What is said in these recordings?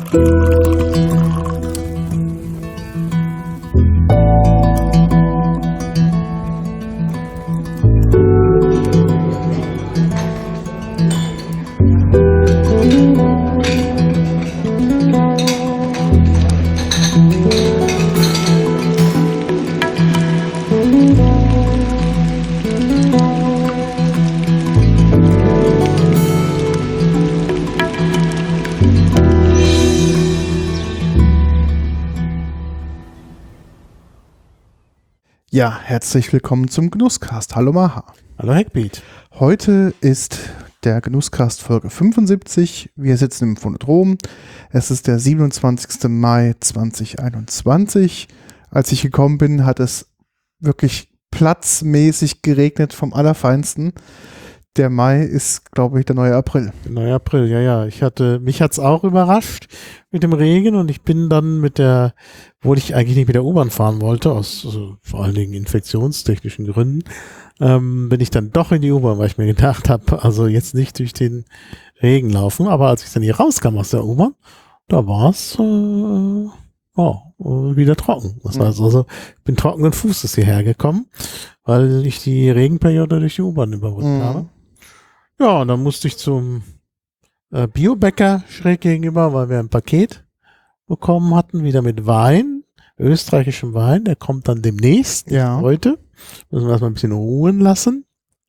Ja, herzlich willkommen zum Genusscast. Hallo Maha. Hallo Hackbeat. Heute ist der Genusscast Folge 75. Wir sitzen im Phonodrom. Es ist der 27. Mai 2021. Als ich gekommen bin, hat es wirklich platzmäßig geregnet vom Allerfeinsten. Der Mai ist, glaube ich, der neue April. Der neue April, ja. Mich hat's auch überrascht mit dem Regen und ich bin dann obwohl ich eigentlich nicht mit der U-Bahn fahren wollte, aus vor allen Dingen infektionstechnischen Gründen, bin ich dann doch in die U-Bahn, weil ich mir gedacht habe, also jetzt nicht durch den Regen laufen, aber als ich dann hier rauskam aus der U-Bahn, da war es wieder trocken. Das heißt also, ich bin trockenen Fußes hierher gekommen, weil ich die Regenperiode durch die U-Bahn überbrückt habe. Ja, und dann musste ich zum Biobäcker schräg gegenüber, weil wir ein Paket bekommen hatten, wieder mit Wein, österreichischem Wein. Der kommt dann demnächst, heute. Müssen wir erstmal ein bisschen ruhen lassen.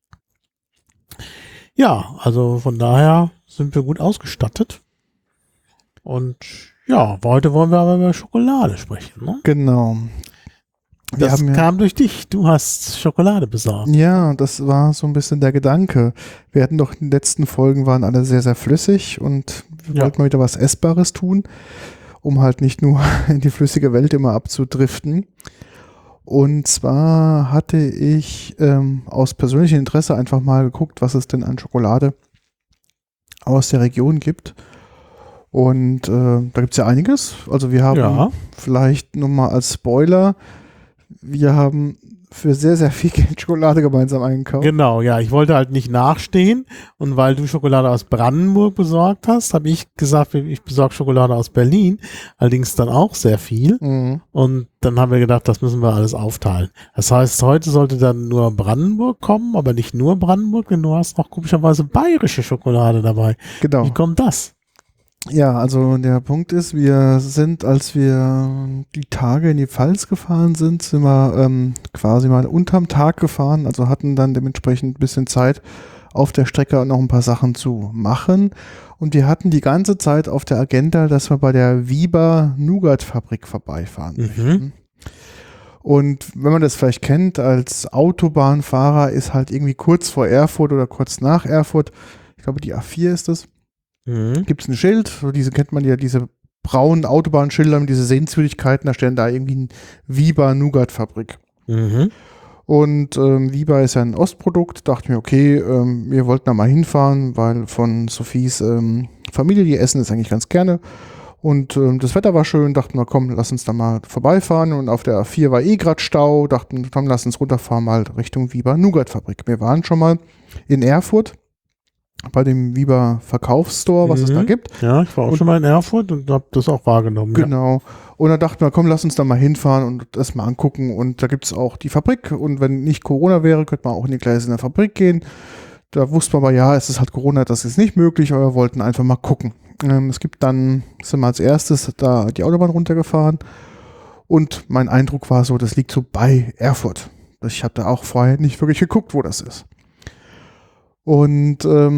Ja, also von daher sind wir gut ausgestattet. Und ja, heute wollen wir aber über Schokolade sprechen, ne? Genau. Das kam durch dich. Du hast Schokolade besorgt. Ja, das war so ein bisschen der Gedanke. Wir hatten doch in den letzten Folgen waren alle sehr, sehr flüssig und wir wollten mal wieder was Essbares tun, um halt nicht nur in die flüssige Welt immer abzudriften. Und zwar hatte ich aus persönlichem Interesse einfach mal geguckt, was es denn an Schokolade aus der Region gibt. Und da gibt es ja einiges. Also wir haben vielleicht nochmal als Spoiler, wir haben für sehr, sehr viel Geld Schokolade gemeinsam eingekauft. Genau, ja. Ich wollte halt nicht nachstehen. Und weil du Schokolade aus Brandenburg besorgt hast, habe ich gesagt, ich besorge Schokolade aus Berlin. Allerdings dann auch sehr viel. Mhm. Und dann haben wir gedacht, das müssen wir alles aufteilen. Das heißt, heute sollte dann nur Brandenburg kommen, aber nicht nur Brandenburg, denn du hast noch komischerweise bayerische Schokolade dabei. Genau. Wie kommt das? Ja, also der Punkt ist, als wir die Tage in die Pfalz gefahren sind, sind wir quasi mal unterm Tag gefahren, also hatten dann dementsprechend ein bisschen Zeit auf der Strecke noch ein paar Sachen zu machen. Und wir hatten die ganze Zeit auf der Agenda, dass wir bei der Wiba Nougat-Fabrik vorbeifahren möchten. Und wenn man das vielleicht kennt, als Autobahnfahrer ist halt irgendwie kurz vor Erfurt oder kurz nach Erfurt, ich glaube die A4 ist es, gibt es ein Schild, kennt man ja, diese braunen Autobahnschilder mit diese Sehenswürdigkeiten, da stehen da irgendwie ein Wiba Nougat-Fabrik. Und Wiba ist ja ein Ostprodukt, dachte mir, okay, wir wollten da mal hinfahren, weil von Sophies Familie, die essen das eigentlich ganz gerne. Und das Wetter war schön, dachten wir, komm, lass uns da mal vorbeifahren. Und auf der A4 war gerade Stau, dachten, komm, lass uns runterfahren, mal Richtung Wiba Nougat-Fabrik. Wir waren schon mal in Erfurt bei dem Wiba Verkaufsstore, was es da gibt. Ja, ich war auch schon mal in Erfurt und habe das auch wahrgenommen. Genau. Ja. Und dann dachten wir, komm, lass uns da mal hinfahren und das mal angucken. Und da gibt es auch die Fabrik. Und wenn nicht Corona wäre, könnte man auch in die Gleise in der Fabrik gehen. Da wusste man aber, ja, es ist halt Corona, das ist nicht möglich, aber wir wollten einfach mal gucken. Sind wir als erstes da die Autobahn runtergefahren. Und mein Eindruck war so, das liegt so bei Erfurt. Ich habe da auch vorher nicht wirklich geguckt, wo das ist. Und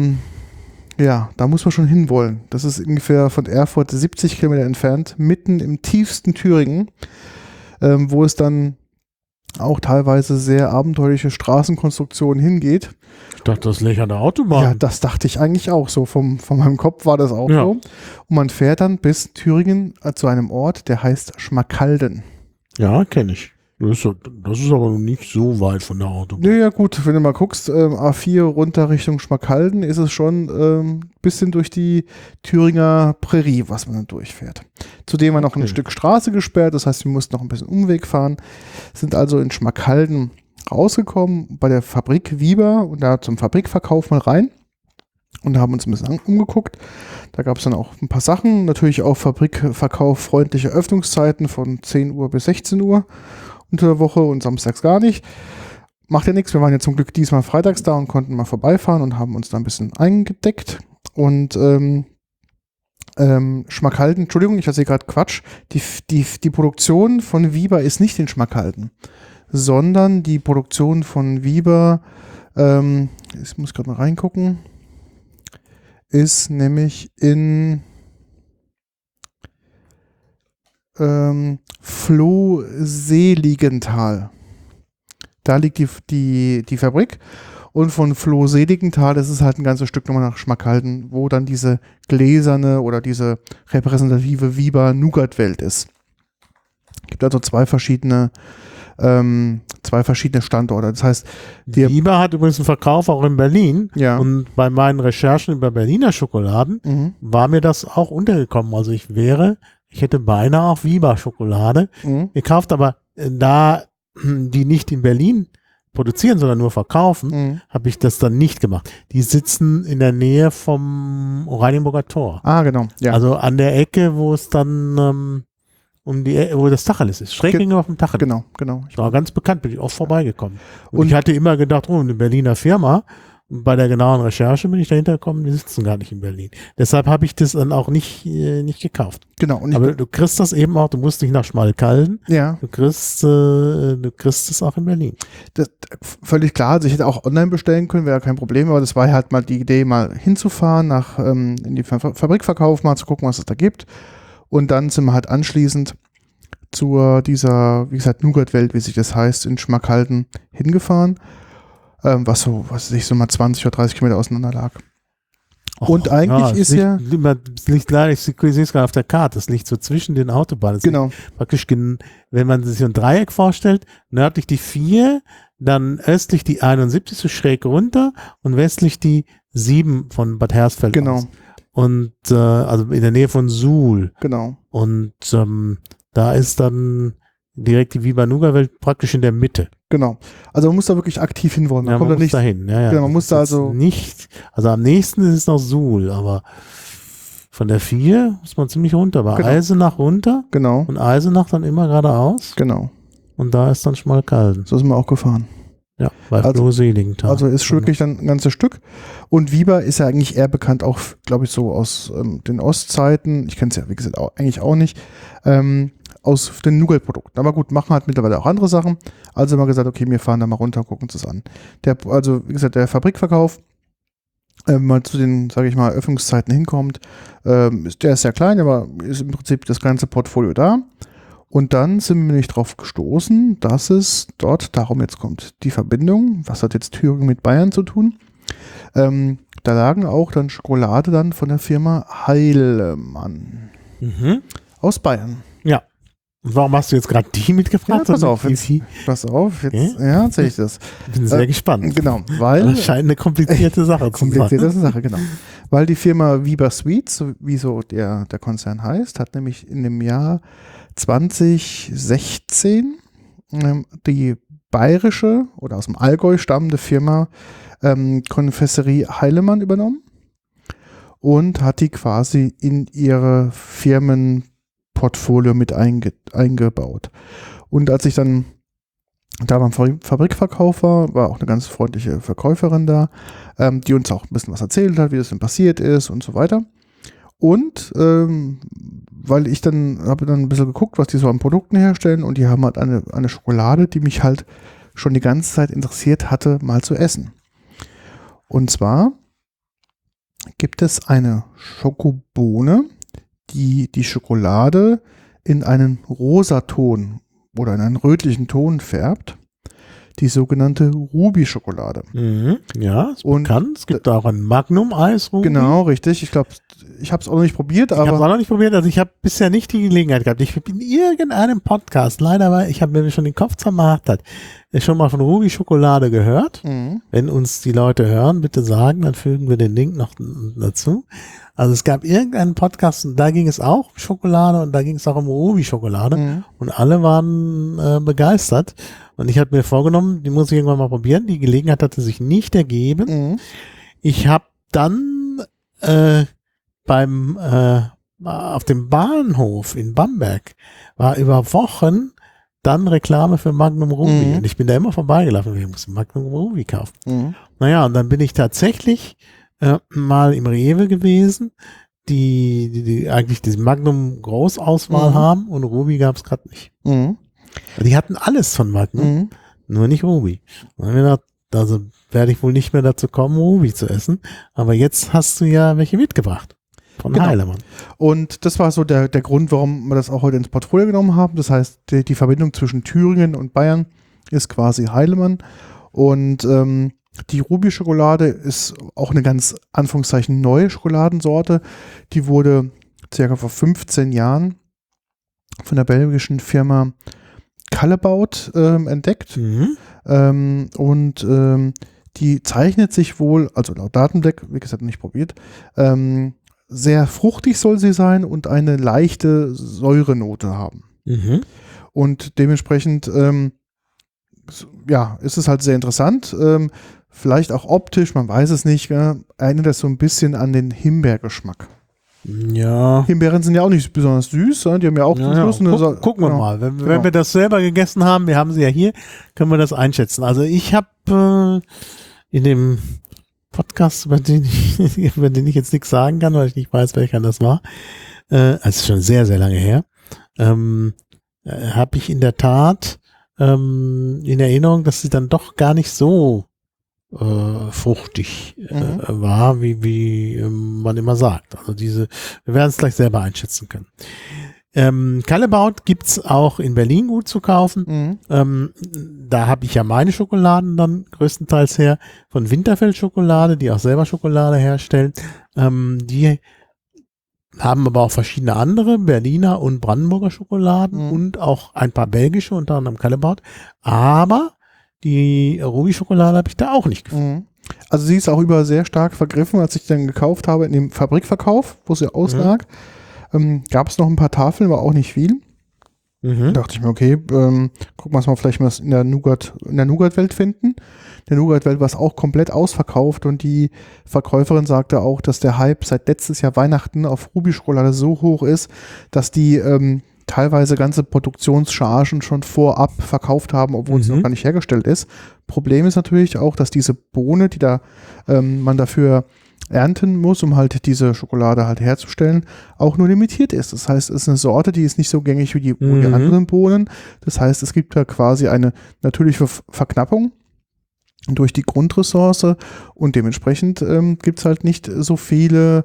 da muss man schon hinwollen. Das ist ungefähr von Erfurt 70 Kilometer entfernt, mitten im tiefsten Thüringen, wo es dann auch teilweise sehr abenteuerliche Straßenkonstruktionen hingeht. Ich dachte, das läge an der Autobahn. Ja, das dachte ich eigentlich auch so. Von meinem Kopf war das auch so. Und man fährt dann bis Thüringen zu einem Ort, der heißt Schmalkalden. Ja, kenne ich. Das ist aber noch nicht so weit von der Autobahn. Ja, gut, wenn du mal guckst, A4 runter Richtung Schmalkalden, ist es schon ein bisschen durch die Thüringer Prärie, was man dann durchfährt. Zudem war noch ein Stück Straße gesperrt, das heißt, wir mussten noch ein bisschen Umweg fahren, sind also in Schmalkalden rausgekommen, bei der Fabrik Wiba und da zum Fabrikverkauf mal rein. und haben uns ein bisschen umgeguckt. Da gab es dann auch ein paar Sachen, natürlich auch Fabrikverkauf freundliche Öffnungszeiten von 10 Uhr bis 16 Uhr unter der Woche und samstags gar nicht. Macht ja nichts, wir waren ja zum Glück diesmal freitags da und konnten mal vorbeifahren und haben uns da ein bisschen eingedeckt. Und Schmackhalden, Entschuldigung, ich erzähle gerade Quatsch, die Produktion von Wiber ist nicht in Schmackhalden, sondern die Produktion von Wiber, ich muss gerade mal reingucken, ist nämlich in Flohseligenthal. Da liegt die Fabrik. Und von Flohseligenthal, das ist halt ein ganzes Stück nochmal nach Schmackhalden, wo dann diese gläserne oder diese repräsentative Wiber-Nougat-Welt ist. Es gibt also zwei verschiedene Standorte. Das heißt, Wiber hat übrigens einen Verkauf auch in Berlin. Ja. Und bei meinen Recherchen über Berliner Schokoladen war mir das auch untergekommen. Also ich hätte beinahe auch Wiber-Schokolade gekauft, aber da die nicht in Berlin produzieren, sondern nur verkaufen, habe ich das dann nicht gemacht. Die sitzen in der Nähe vom Oranienburger Tor. Ah, genau. Ja. Also an der Ecke, wo es dann wo das Tacheles ist. Schräg gegenüber auf dem Tacheles. Genau. Ich war ganz bekannt, bin ich oft vorbeigekommen. Und ich hatte immer gedacht, eine Berliner Firma. Und bei der genauen Recherche bin ich dahinter gekommen, die sitzen gar nicht in Berlin. Deshalb habe ich das dann auch nicht gekauft. Genau. Und aber du kriegst das eben auch, du musst nicht nach Schmalkalden. Ja. Du kriegst es auch in Berlin. Das, völlig klar. Also ich hätte auch online bestellen können, wäre kein Problem, aber das war halt mal die Idee, mal hinzufahren, in die Fabrikverkauf, mal zu gucken, was es da gibt. Und dann sind wir halt anschließend zu dieser, wie gesagt, Nougat-Welt, wie sich das heißt, in Schmackhalden hingefahren. Was weiß so mal 20 oder 30 Kilometer auseinander lag. Und eigentlich ist ja... Das liegt leider, ich sehe es gerade auf der Karte, das liegt so zwischen den Autobahnen. Genau. Praktisch, wenn man sich so ein Dreieck vorstellt, nördlich die 4, dann östlich die 71 so schräg runter und westlich die 7 von Bad Hersfeld genau. aus. Und also in der Nähe von Suhl. Genau. Und da ist dann direkt die Wiber-Nougat-Welt praktisch in der Mitte. Genau. Also man muss da wirklich aktiv hinwollen. Man muss da hin. Ja. Genau, man muss da also nicht, also am nächsten ist es noch Suhl, aber von der 4 muss man ziemlich runter. Aber genau. Eisenach runter. Genau. Und Eisenach dann immer geradeaus. Genau. Und da ist dann Schmalkalden. So sind wir auch gefahren. Ja, bei Flohseligenthal. Also ist wirklich dann ein ganzes Stück. Und Wiber ist ja eigentlich eher bekannt, auch, glaube ich, so aus den Ostzeiten. Ich kenne es ja, wie gesagt, eigentlich auch nicht. Aus den Nougat-Produkten. Aber gut, machen halt mittlerweile auch andere Sachen. Also haben wir gesagt, okay, wir fahren da mal runter, gucken uns das an. Also, wie gesagt, der Fabrikverkauf, mal zu den, sage ich mal, Öffnungszeiten hinkommt, der ist sehr klein, aber ist im Prinzip das ganze Portfolio da. Und dann sind wir nämlich drauf gestoßen, dass es dort, darum jetzt kommt die Verbindung, was hat jetzt Thüringen mit Bayern zu tun? Da lagen auch dann Schokolade dann von der Firma Heilemann aus Bayern. Ja. Und warum hast du jetzt gerade die mitgebracht? Ja, pass auf, jetzt erzähle ich das. Bin sehr gespannt. Genau, weil... Das scheint eine komplizierte Sache zu sein. Genau. Weil die Firma Wiber Sweets, wie so der Konzern heißt, hat nämlich in dem Jahr 2016 die bayerische oder aus dem Allgäu stammende Firma Konfesserie Heilemann übernommen und hat die quasi in ihre Firmenportfolio mit eingebaut. Und als ich dann da beim Fabrikverkauf war auch eine ganz freundliche Verkäuferin da, die uns auch ein bisschen was erzählt hat, wie das denn passiert ist und so weiter. Und weil ich habe dann ein bisschen geguckt, was die so an Produkten herstellen, und die haben halt eine Schokolade, die mich halt schon die ganze Zeit interessiert hatte, mal zu essen. Und zwar gibt es eine Schokobohne, die Schokolade in einen Rosaton oder in einen rötlichen Ton färbt. Die sogenannte Ruby-Schokolade. Ja, ist bekannt. Es gibt auch ein Magnum-Eis Ruby. Genau, richtig. Ich glaube, ich habe es auch noch nicht probiert. Ich habe es auch noch nicht probiert. Also ich habe bisher nicht die Gelegenheit gehabt. Ich habe in irgendeinem Podcast, leider, weil ich habe mir schon den Kopf zermartert, schon mal von Ruby-Schokolade gehört. Wenn uns die Leute hören, bitte sagen, dann fügen wir den Link noch dazu. Also es gab irgendeinen Podcast, und da ging es auch um Schokolade und da ging es auch um Ruby-Schokolade und alle waren begeistert. Und ich habe mir vorgenommen, die muss ich irgendwann mal probieren. Die Gelegenheit hatte sich nicht ergeben. Ich habe dann auf dem Bahnhof in Bamberg war über Wochen dann Reklame für Magnum Ruby. Mhm. Und ich bin da immer vorbeigelaufen. Ich muss Magnum Ruby kaufen. Mhm. Naja, und dann bin ich tatsächlich mal im Rewe gewesen, die eigentlich diese Magnum Großauswahl haben und Ruby gab es gerade nicht. Mhm. Die hatten alles von Magnum, Mhm. nur nicht Ruby. Und dann habe ich gedacht, also werde ich wohl nicht mehr dazu kommen, Ruby zu essen. Aber jetzt hast du ja welche mitgebracht. Von Genau. Heilemann. Und das war so der Grund, warum wir das auch heute ins Portfolio genommen haben. Das heißt, die Verbindung zwischen Thüringen und Bayern ist quasi Heilemann. Und die Ruby-Schokolade ist auch eine ganz, Anführungszeichen, neue Schokoladensorte. Die wurde circa vor 15 Jahren von der belgischen Firma Callebaut entdeckt. Mhm. Die zeichnet sich wohl, also laut Datenblatt, wie gesagt, nicht probiert, sehr fruchtig soll sie sein und eine leichte Säurenote haben. Mhm. Und dementsprechend, ja, ist es halt sehr interessant. Vielleicht auch optisch, man weiß es nicht, erinnert das so ein bisschen an den Himbeergeschmack. Ja. Himbeeren sind ja auch nicht besonders süß, die haben ja auch zum Schluss eine Gucken wir genau. mal. Wenn wir das selber gegessen haben, wir haben sie ja hier, können wir das einschätzen. Also ich habe in dem Podcast, über den ich jetzt nichts sagen kann, weil ich nicht weiß, welcher das war, also schon sehr, sehr lange her, habe ich in der Tat in Erinnerung, dass sie dann doch gar nicht so fruchtig war, wie man immer sagt. Also wir werden es gleich selber einschätzen können. Callebaut gibt's auch in Berlin gut zu kaufen. Da habe ich ja meine Schokoladen dann größtenteils her von Winterfeld Schokolade, die auch selber Schokolade herstellen. Die haben aber auch verschiedene andere, Berliner und Brandenburger Schokoladen und auch ein paar belgische, unter anderem Callebaut. Aber die Ruby-Schokolade habe ich da auch nicht gefunden. Also sie ist auch sehr stark vergriffen, als ich dann gekauft habe in dem Fabrikverkauf, wo sie auslag. Gab es noch ein paar Tafeln, aber auch nicht viel. Da dachte ich mir, okay, gucken wir uns mal vielleicht mal in der Nougat-Welt finden. Der Nougat-Welt war es auch komplett ausverkauft und die Verkäuferin sagte auch, dass der Hype seit letztes Jahr Weihnachten auf Ruby-Schokolade so hoch ist, dass die teilweise ganze Produktionschargen schon vorab verkauft haben, obwohl es noch gar nicht hergestellt ist. Problem ist natürlich auch, dass diese Bohne, die da man dafür ernten muss, um halt diese Schokolade halt herzustellen, auch nur limitiert ist. Das heißt, es ist eine Sorte, die ist nicht so gängig wie die anderen Bohnen. Das heißt, es gibt da quasi eine natürliche Verknappung durch die Grundressource und dementsprechend gibt es halt nicht so viele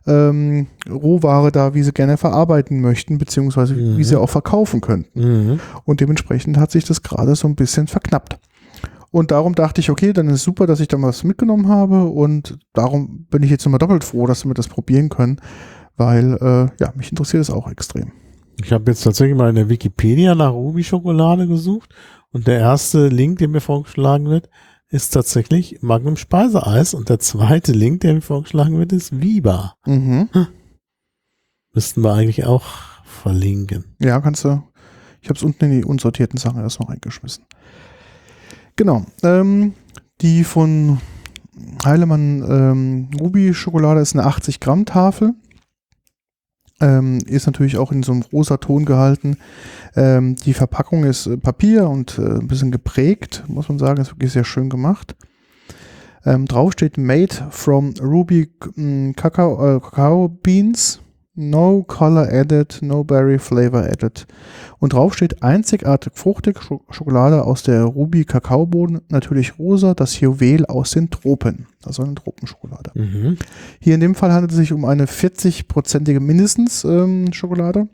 Rohware da, wie sie gerne verarbeiten möchten, beziehungsweise wie sie auch verkaufen könnten. Und dementsprechend hat sich das gerade so ein bisschen verknappt. Und darum dachte ich, okay, dann ist es super, dass ich da was mitgenommen habe und darum bin ich jetzt nochmal doppelt froh, dass wir das probieren können, weil ja, mich interessiert es auch extrem. Ich habe jetzt tatsächlich mal in der Wikipedia nach Ruby-Schokolade gesucht und der erste Link, der mir vorgeschlagen wird, ist tatsächlich Magnum Speiseeis und der zweite Link, der mir vorgeschlagen wird, ist Viva. Müssten wir eigentlich auch verlinken. Ja, kannst du. Ich habe es unten in die unsortierten Sachen erst noch reingeschmissen. Genau. Die von Heilemann Ruby-Schokolade ist eine 80-Gramm-Tafel. Ist natürlich auch in so einem rosa Ton gehalten. Die Verpackung ist Papier und ein bisschen geprägt, muss man sagen. Ist wirklich sehr schön gemacht. Drauf steht Made from Ruby Cacao Beans. No color added, no berry flavor added. Und drauf steht einzigartig fruchtig Schokolade aus der Ruby Kakaobohnen, natürlich rosa, das Juwel aus den Tropen. Also eine Tropenschokolade. Hier in dem Fall handelt es sich um eine 40-prozentige mindestens Schokolade.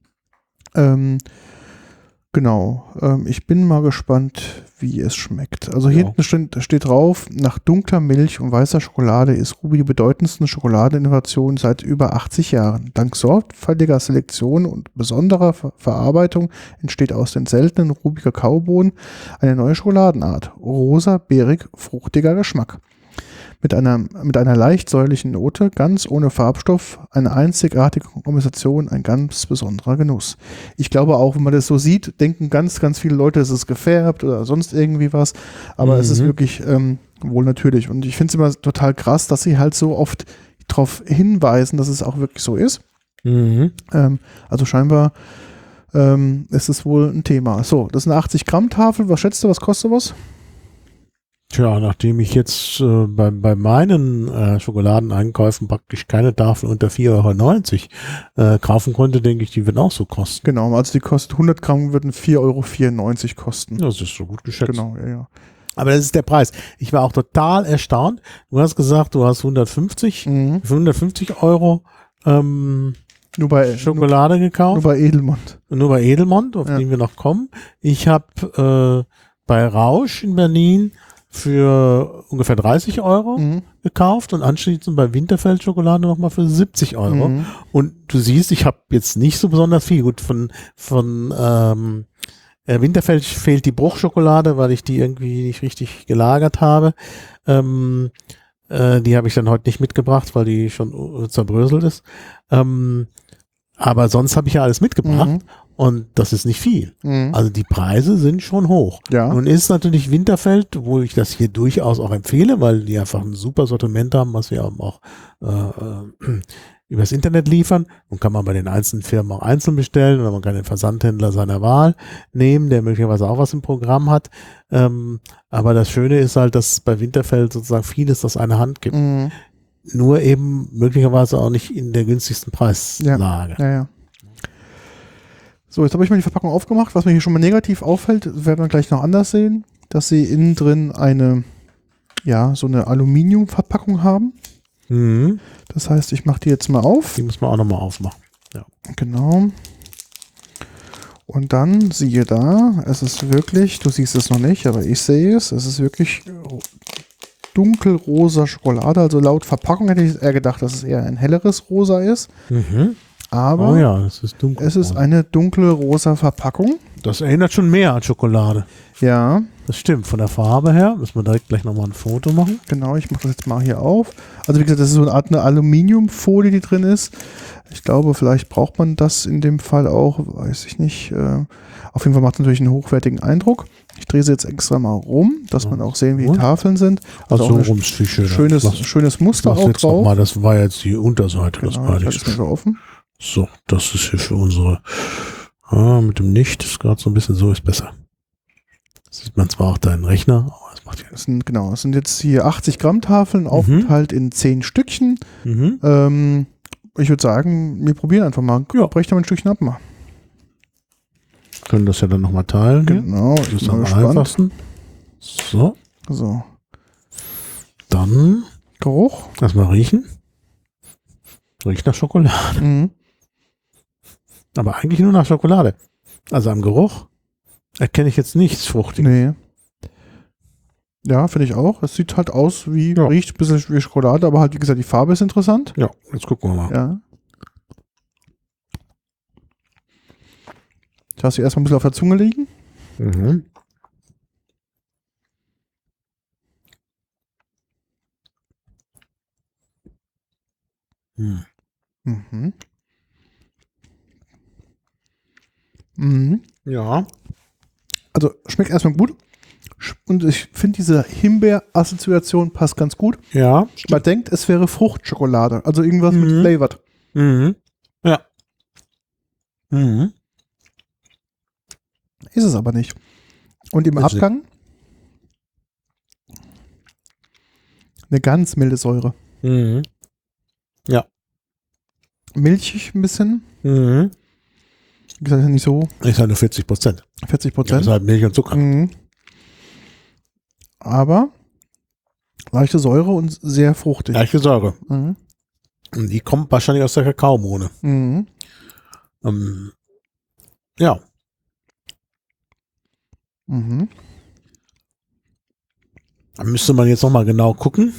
Genau. Ich bin mal gespannt, wie es schmeckt. Also hier hinten steht drauf, nach dunkler Milch und weißer Schokolade ist Ruby die bedeutendste Schokoladeninnovation seit über 80 Jahren. Dank sorgfältiger Selektion und besonderer Verarbeitung entsteht aus den seltenen Ruby-Kakaobohnen eine neue Schokoladenart. Rosa, beerig, fruchtiger Geschmack. Mit einer leicht säuerlichen Note, ganz ohne Farbstoff, eine einzigartige Kombination, ein ganz besonderer Genuss. Ich glaube auch, wenn man das so sieht, denken ganz, ganz viele Leute, es ist gefärbt oder sonst irgendwie was, aber es ist wirklich wohl natürlich. Und ich finde es immer total krass, dass sie halt so oft darauf hinweisen, dass es auch wirklich so ist. Mhm. Also scheinbar ist es wohl ein Thema. So, das ist eine 80-Gramm-Tafel. Was schätzt du, was kostet was? Tja, nachdem ich jetzt bei meinen Schokoladeneinkäufen praktisch keine Tafel unter 4,90 € kaufen konnte, denke ich, die wird auch so kosten. Genau, also die kostet 100 Gramm, würden 4,94 € kosten. Das ist so gut geschätzt. Genau, ja. Aber das ist der Preis. Ich war auch total erstaunt. Du hast gesagt, du hast 150 € Nur bei Schokolade gekauft. Nur bei Edelmond. Nur bei Edelmond, auf Ja. den wir noch kommen. Ich habe bei Rausch in Berlin für ungefähr 30 € gekauft und anschließend bei Winterfeld Schokolade nochmal für 70 €. Und du siehst, ich habe jetzt nicht so besonders viel. Gut, von Winterfeld fehlt die Bruchschokolade, weil ich die irgendwie nicht richtig gelagert habe. Die habe ich dann heute nicht mitgebracht, weil die schon zerbröselt ist. Aber sonst habe ich ja alles mitgebracht und das ist nicht viel. Also die Preise sind schon hoch. Ja. Nun ist natürlich Winterfeld, wo ich das hier durchaus auch empfehle, weil die einfach ein super Sortiment haben, was wir auch übers Internet liefern. Und kann man bei den einzelnen Firmen auch einzeln bestellen oder man kann den Versandhändler seiner Wahl nehmen, der möglicherweise auch was im Programm hat. Aber das Schöne ist halt, dass es bei Winterfeld sozusagen vieles aus einer Hand gibt. Nur eben möglicherweise auch nicht in der günstigsten Preislage. Ja. So, jetzt habe ich mal die Verpackung aufgemacht. Was mir hier schon mal negativ auffällt, werden wir gleich noch anders sehen, dass sie innen drin so eine Aluminiumverpackung haben. Das heißt, ich mache die jetzt mal auf. Die muss man auch nochmal aufmachen. Ja. Genau. Und dann siehe da, es ist wirklich, du siehst es noch nicht, aber ich sehe es ist wirklich dunkelrosa Schokolade. Also laut Verpackung hätte ich eher gedacht, dass es eher ein helleres Rosa ist. Aber oh ja, es ist dunkel. Es ist eine dunkle rosa Verpackung. Das erinnert schon mehr an Schokolade. Ja. Das stimmt, von der Farbe her. Müssen wir direkt gleich nochmal ein Foto machen. Genau, ich mache das jetzt mal hier auf. Also wie gesagt, das ist so eine Art Aluminiumfolie, die drin ist. Ich glaube, vielleicht braucht man das in dem Fall auch, weiß ich nicht. Auf jeden Fall macht es natürlich einen hochwertigen Eindruck. Ich drehe sie jetzt extra mal rum, dass man auch sehen, wie die Tafeln sind. Also so auch rum ist viel schöner. schönes Muster auch jetzt drauf. Noch mal, das war jetzt die Unterseite. Genau, das war ich nicht halte es mal offen. so, das ist hier für unsere mit dem Licht ist gerade so ein bisschen so, ist besser. Sieht man zwar auch deinen Rechner, aber das macht ja nichts. Es sind jetzt hier 80 Gramm Tafeln, aufgeteilt in 10 Stückchen. Ich würde sagen, wir probieren einfach mal. Ja. Brech da mal ein Stückchen ab mal. Können das ja dann nochmal teilen. Genau, Das ist am einfachsten. So. Dann Geruch. erstmal riechen. Riecht nach Schokolade. Aber eigentlich nur nach Schokolade. Also am Geruch erkenne ich jetzt nichts Fruchtiges. Nee. Ja, finde ich auch. Es sieht halt aus riecht ein bisschen wie Schokolade, aber halt, wie gesagt, die Farbe ist interessant. Ja, jetzt gucken wir mal. Ja. Ich lasse sie erstmal ein bisschen auf der Zunge liegen. Ja. Also schmeckt erstmal gut. Und ich finde, diese Himbeer-Assoziation passt ganz gut. Ja. Man denkt, es wäre Fruchtschokolade. Also irgendwas mit flavored. Ja. Ist es aber nicht. Und im Abgang eine ganz milde Säure. Ja. Milchig ein bisschen. Wie gesagt, nicht so. Ist halt nur 40%. 40%. Ja, ist halt Milch und Zucker. Aber leichte Säure und sehr fruchtig. Leichte Säure. Und die kommt wahrscheinlich aus der Kakaobohne. Ja. Da müsste man jetzt nochmal genau gucken,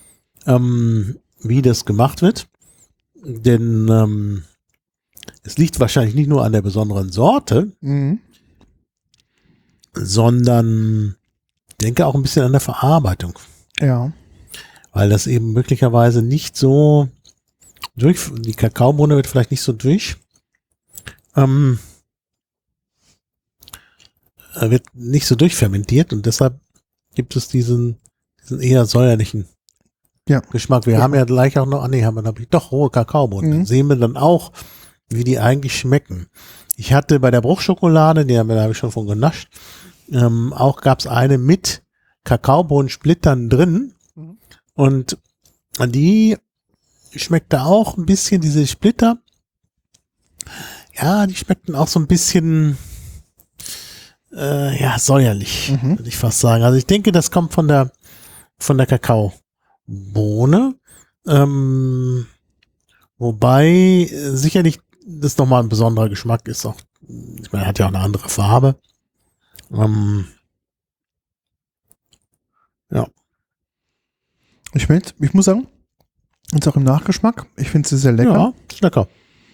wie das gemacht wird. Denn es liegt wahrscheinlich nicht nur an der besonderen Sorte, sondern ich denke auch ein bisschen an der Verarbeitung. Ja. Weil das eben möglicherweise nicht so die Kakaobohne wird vielleicht nicht so wird nicht so durchfermentiert und deshalb gibt es diesen eher säuerlichen Geschmack. Wir haben ja gleich auch noch, doch rohe Kakaobohnen. Dann sehen wir dann auch, wie die eigentlich schmecken. Ich hatte bei der Bruchschokolade, da habe ich schon von genascht, auch gab es eine mit Kakaobohnensplittern drin und die schmeckte auch ein bisschen, diese Splitter, ja, die schmeckten auch so ein bisschen säuerlich, würde ich fast sagen. Also ich denke, das kommt von der Kakaobohne, wobei sicherlich das nochmal ein besonderer Geschmack ist. Auch, ich meine, hat ja auch eine andere Farbe. Ja. Ich muss sagen, jetzt auch im Nachgeschmack, ich finde sie sehr lecker. Ja, ist lecker.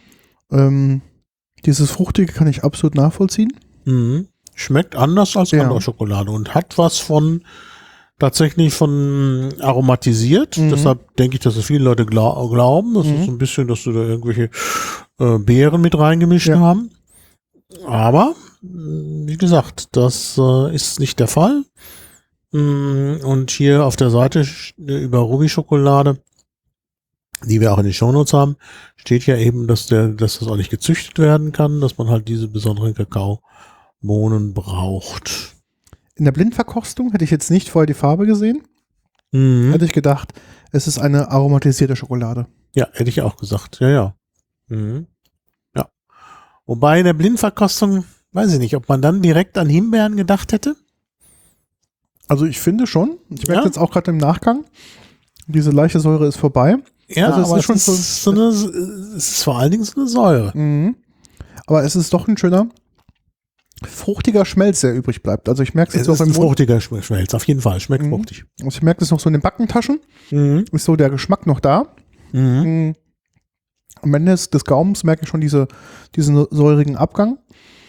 Dieses Fruchtige kann ich absolut nachvollziehen. Schmeckt anders als andere Schokolade und hat was tatsächlich von aromatisiert. Deshalb denke ich, dass es viele Leute glauben. Das ist so ein bisschen, dass sie da irgendwelche Beeren mit reingemischt haben. Aber, wie gesagt, das ist nicht der Fall. Und hier auf der Seite über Ruby-Schokolade, die wir auch in den Shownotes haben, steht ja eben, dass das auch nicht gezüchtet werden kann, dass man halt diese besonderen Kakaobohnen braucht. In der Blindverkostung hätte ich jetzt nicht vorher die Farbe gesehen. Hätte ich gedacht, es ist eine aromatisierte Schokolade. Ja, hätte ich auch gesagt. Ja. Ja. Wobei in der Blindverkostung, weiß ich nicht, ob man dann direkt an Himbeeren gedacht hätte. Also ich finde schon. Ich merke jetzt auch gerade im Nachgang, diese leichte Säure ist vorbei. Ja, also aber es ist vor allen Dingen so eine Säure. Aber es ist doch ein schöner fruchtiger Schmelz, der übrig bleibt. Also ich merke es jetzt auch im Mund. Fruchtiger Schmelz, auf jeden Fall. Schmeckt fruchtig. Also ich merke das noch so in den Backentaschen. Ist so der Geschmack noch da. Am Ende des Gaumens merke ich schon diesen säurigen Abgang.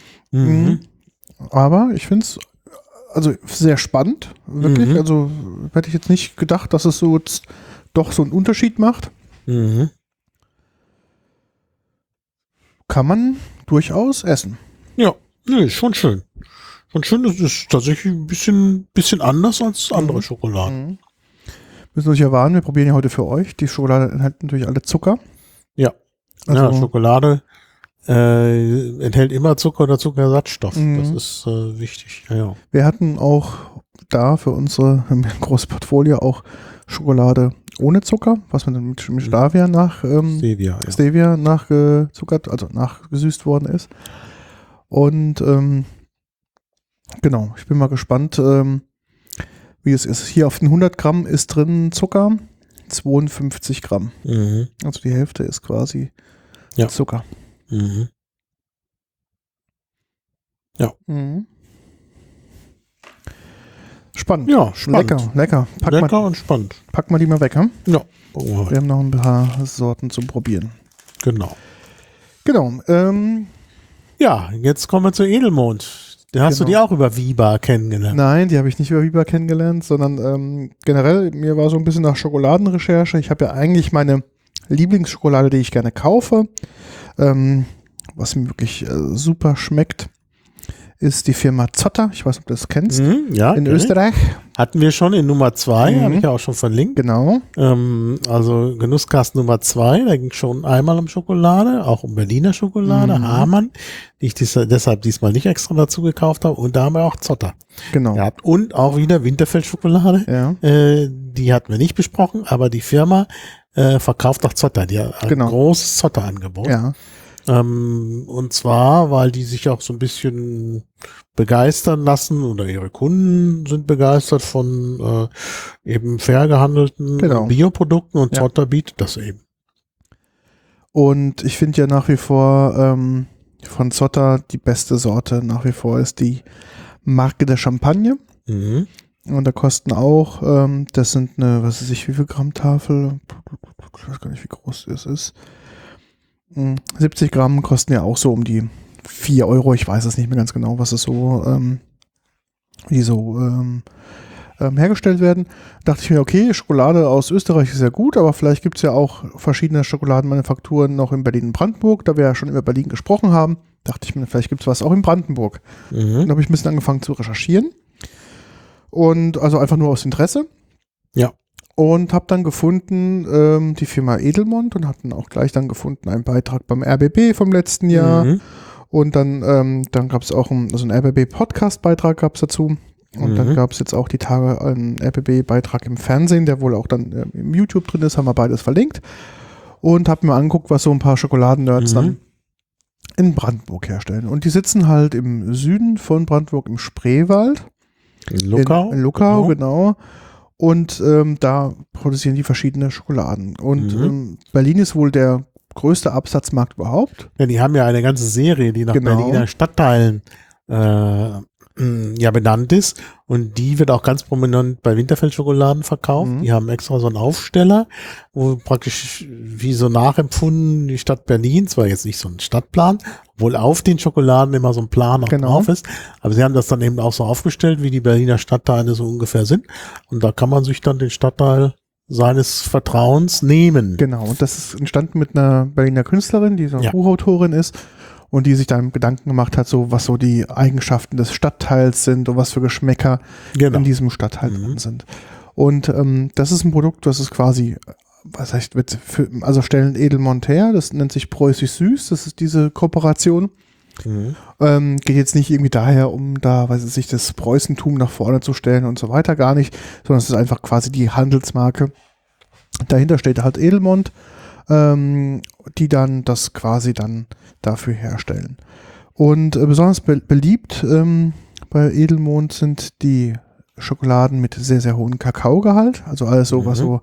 Aber ich finde es also sehr spannend, wirklich. Also hätte ich jetzt nicht gedacht, dass es so jetzt doch so einen Unterschied macht. Kann man durchaus essen. Ja, nee, schon schön. Schon schön, das ist tatsächlich ein bisschen anders als andere Schokoladen. Müssen euch ja warnen, wir probieren ja heute für euch. Die Schokolade enthält natürlich alle Zucker. Ja, also, Schokolade enthält immer Zucker oder Zuckerersatzstoff. Das ist wichtig. Ja. Wir hatten auch da für unsere große Portfolio auch Schokolade ohne Zucker, was man dann mit Stevia Stevia nachgezuckert, also nachgesüßt worden ist. Und genau, ich bin mal gespannt, wie es ist. Hier auf den 100 Gramm ist drin Zucker, 52 Gramm. Also die Hälfte ist quasi Zucker. Ja. Spannend. Ja, spannend. Lecker. Lecker und spannend. Pack mal die mal weg, hm? Ja. Wir haben noch ein paar Sorten zum Probieren. Genau. Ja, jetzt kommen wir zu Edelmond. Hast du die auch über Viba kennengelernt? Nein, die habe ich nicht über Viba kennengelernt, sondern generell, mir war so ein bisschen nach Schokoladenrecherche. Ich habe ja eigentlich meine Lieblingsschokolade, die ich gerne kaufe, was mir wirklich super schmeckt, ist die Firma Zotter. Ich weiß nicht, ob du das kennst. In Österreich. Hatten wir schon in Nummer 2, habe ich ja auch schon verlinkt. Genau. Also Genusskasten Nummer 2, da ging es schon einmal um Schokolade, auch um Berliner Schokolade, Hamann, die ich deshalb diesmal nicht extra dazu gekauft habe. Und da haben wir auch Zotter gehabt. Und auch wieder Winterfeld-Schokolade. Ja. Die hatten wir nicht besprochen, aber die Firma verkauft auch Zotter. Die hat ein großes Zotter-Angebot. Ja. Und zwar, weil die sich auch so ein bisschen begeistern lassen oder ihre Kunden sind begeistert von eben fair gehandelten Bioprodukten und Zotter bietet das eben. Und ich finde ja nach wie vor von Zotter die beste Sorte nach wie vor ist die Marke der Champagne. Und da kosten auch, das sind eine, was weiß ich, wie viel Gramm Tafel? Ich weiß gar nicht, wie groß das ist. 70 Gramm kosten ja auch so um die 4 Euro. Ich weiß es nicht mehr ganz genau, was es so, hergestellt werden. Da dachte ich mir, okay, Schokolade aus Österreich ist ja gut, aber vielleicht gibt es ja auch verschiedene Schokoladenmanufakturen noch in Berlin und Brandenburg, da wir ja schon über Berlin gesprochen haben. Dachte ich mir, vielleicht gibt es was auch in Brandenburg. Dann habe ich ein bisschen angefangen zu recherchieren. Und also einfach nur aus Interesse. Ja. und habe dann gefunden, die Firma Edelmond, und hatten auch gleich dann gefunden einen Beitrag beim RBB vom letzten Jahr. Und dann gab es auch einen RBB-Podcast-Beitrag gab es dazu. Und dann gab es jetzt auch die Tage einen RBB-Beitrag im Fernsehen, der wohl auch dann im YouTube drin ist, haben wir beides verlinkt. Und habe mir angeguckt, was so ein paar Schokoladen-Nerds dann in Brandenburg herstellen. Und die sitzen halt im Süden von Brandenburg im Spreewald. In Luckau. In Luckau, genau. Und da produzieren die verschiedene Schokoladen. Und Berlin ist wohl der größte Absatzmarkt überhaupt. Ja, die haben ja eine ganze Serie, die nach Berliner Stadtteilen benannt ist. Und die wird auch ganz prominent bei Winterfeld Schokoladen verkauft. Die haben extra so einen Aufsteller, wo praktisch wie so nachempfunden die Stadt Berlin, zwar jetzt nicht so ein Stadtplan, obwohl auf den Schokoladen immer so ein Plan noch drauf ist, aber sie haben das dann eben auch so aufgestellt, wie die Berliner Stadtteile so ungefähr sind. Und da kann man sich dann den Stadtteil seines Vertrauens nehmen. Genau, und das ist entstanden mit einer Berliner Künstlerin, die so eine Buchautorin ist und die sich dann Gedanken gemacht hat, so was so die Eigenschaften des Stadtteils sind und was für Geschmäcker in diesem Stadtteil drin sind. Und das ist ein Produkt, das ist quasi, was heißt, also stellen Edelmond her, das nennt sich Preußisch Süß, das ist diese Kooperation. Geht jetzt nicht irgendwie daher, um da, weiß ich nicht, das Preußentum nach vorne zu stellen und so weiter, gar nicht, sondern es ist einfach quasi die Handelsmarke. Dahinter steht halt Edelmond, die dann das quasi dann dafür herstellen. Und besonders beliebt bei Edelmond sind die Schokoladen mit sehr, sehr hohem Kakaogehalt, also alles so, was so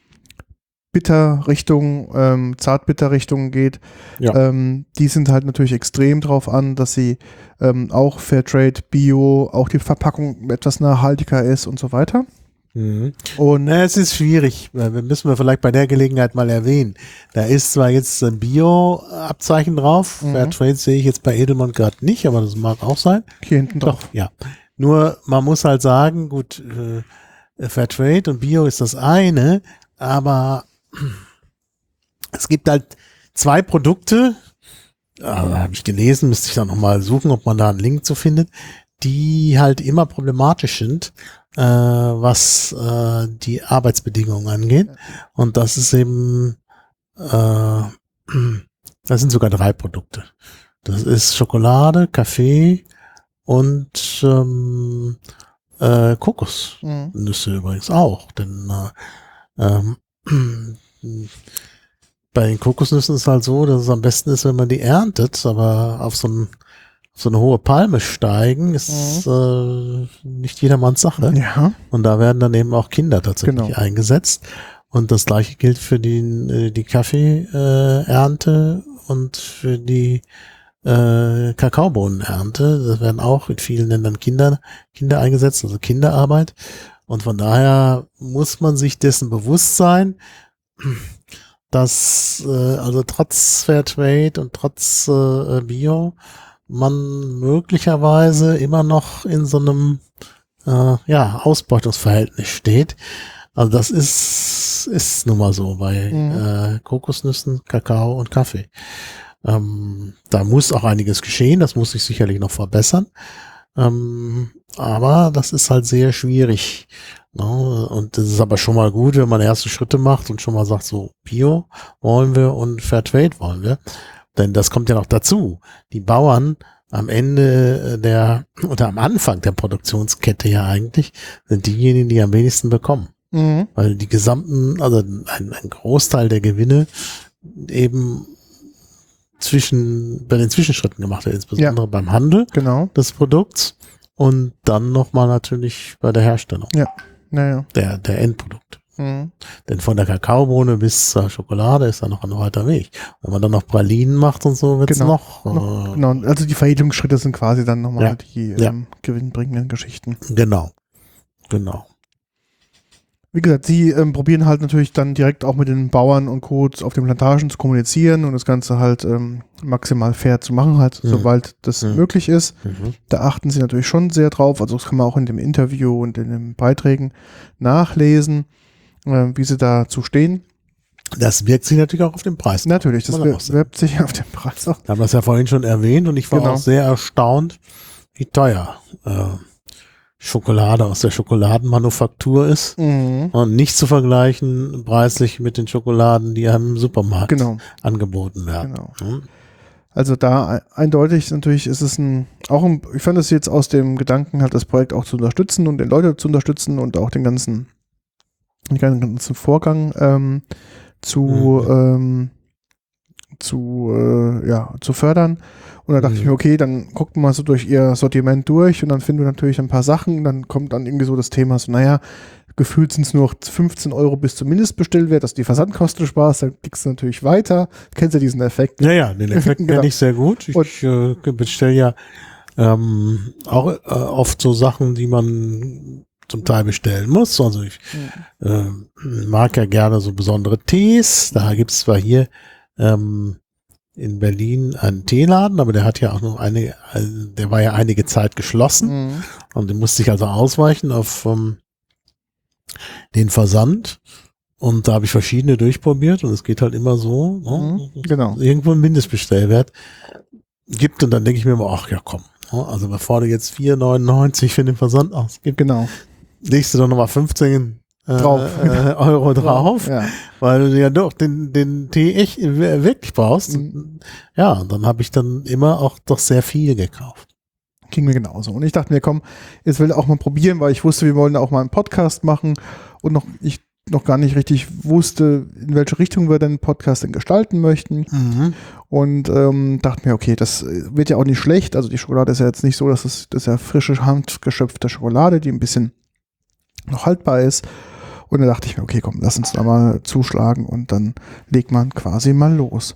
Bitter-Richtung, Zartbitter-Richtung geht. Die sind halt natürlich extrem drauf an, dass sie auch Fairtrade, Bio, auch die Verpackung etwas nachhaltiger ist und so weiter. Und es ist schwierig, müssen wir vielleicht bei der Gelegenheit mal erwähnen. Da ist zwar jetzt ein Bio-Abzeichen drauf, Fairtrade sehe ich jetzt bei Edelmond gerade nicht, aber das mag auch sein. Hier hinten drauf. Doch, ja. Nur man muss halt sagen, gut, Fairtrade und Bio ist das eine, aber es gibt halt zwei Produkte, habe ich gelesen, müsste ich dann nochmal suchen, ob man da einen Link zu findet, die halt immer problematisch sind, was die Arbeitsbedingungen angeht. Und das ist eben, das sind sogar 3 Produkte. Das ist Schokolade, Kaffee und Kokosnüsse übrigens auch. Denn bei den Kokosnüssen ist es halt so, dass es am besten ist, wenn man die erntet, aber auf so eine hohe Palme steigen ist nicht jedermanns Sache. Ja. Und da werden dann eben auch Kinder tatsächlich eingesetzt. Und das gleiche gilt für die Kaffeeernte und für die Kakaobohnenernte. Das werden auch in vielen Ländern Kinder eingesetzt, also Kinderarbeit. Und von daher muss man sich dessen bewusst sein, dass also trotz Fairtrade und trotz Bio man möglicherweise immer noch in so einem Ausbeutungsverhältnis steht. Also das ist nun mal so bei Kokosnüssen, Kakao und Kaffee. Da muss auch einiges geschehen, das muss sich sicherlich noch verbessern. Aber das ist halt sehr schwierig. Ne? Und das ist aber schon mal gut, wenn man erste Schritte macht und schon mal sagt, so Bio wollen wir und Fairtrade wollen wir. Denn das kommt ja noch dazu. Die Bauern am Ende oder am Anfang der Produktionskette ja eigentlich sind diejenigen, die am wenigsten bekommen. Weil die gesamten, also ein Großteil der Gewinne eben bei den Zwischenschritten gemacht wird, insbesondere beim Handel des Produkts und dann nochmal natürlich bei der Herstellung der Endprodukte. Denn von der Kakaobohne bis zur Schokolade ist da noch ein weiter Weg. Wenn man dann noch Pralinen macht und so, wird es noch. Also die Veredelungsschritte sind quasi dann nochmal die gewinnbringenden Geschichten. Genau. Wie gesagt, sie probieren halt natürlich dann direkt auch mit den Bauern und Co. auf den Plantagen zu kommunizieren und das Ganze halt maximal fair zu machen, halt sobald das möglich ist. Da achten sie natürlich schon sehr drauf, also das kann man auch in dem Interview und in den Beiträgen nachlesen, wie sie dazu stehen. Das wirkt sich natürlich auch auf den Preis. Natürlich, das wirkt sich auf den Preis auch. Wir haben das ja vorhin schon erwähnt und ich war auch sehr erstaunt, wie teuer Schokolade aus der Schokoladenmanufaktur ist und nicht zu vergleichen preislich mit den Schokoladen, die einem im Supermarkt angeboten werden. Genau. Also da eindeutig natürlich ist es ich fand es jetzt aus dem Gedanken halt das Projekt auch zu unterstützen und den Leute zu unterstützen und auch den ganzen Vorgang zu fördern. Und da dachte ich mir, okay, dann guckt man mal so durch ihr Sortiment durch und dann finden wir natürlich ein paar Sachen. Dann kommt dann irgendwie so das Thema so, naja, gefühlt sind es nur 15 Euro bis zum Mindestbestellwert, dass die Versandkosten sparst, dann klickst du natürlich weiter. Kennst du diesen Effekt? Ja, den Effekt kenne ich sehr gut. Ich bestelle ja auch oft so Sachen, die man zum Teil bestellen muss. Also ich mag ja gerne so besondere Tees. Da gibt es zwar hier in Berlin einen Teeladen, aber der hat ja auch noch der war ja einige Zeit geschlossen und den musste ich also ausweichen auf den Versand. Und da habe ich verschiedene durchprobiert und es geht halt immer so, irgendwo einen Mindestbestellwert gibt und dann denke ich mir immer, ach ja komm, also bevor du jetzt 4,99 für den Versand ausgibst, legst du doch nochmal 15 Euro drauf, weil du ja doch den Tee echt wirklich brauchst. Ja, und dann habe ich dann immer auch doch sehr viel gekauft. Ging mir genauso. Und ich dachte mir, komm, jetzt will ich auch mal probieren, weil ich wusste, wir wollen auch mal einen Podcast machen und ich noch gar nicht richtig wusste, in welche Richtung wir den Podcast denn gestalten möchten. Und dachte mir, okay, das wird ja auch nicht schlecht. Also die Schokolade ist ja jetzt nicht so, das ist ja frische, handgeschöpfte Schokolade, die ein bisschen noch haltbar ist. Und da dachte ich mir, okay, komm, lass uns da mal zuschlagen und dann legt man quasi mal los.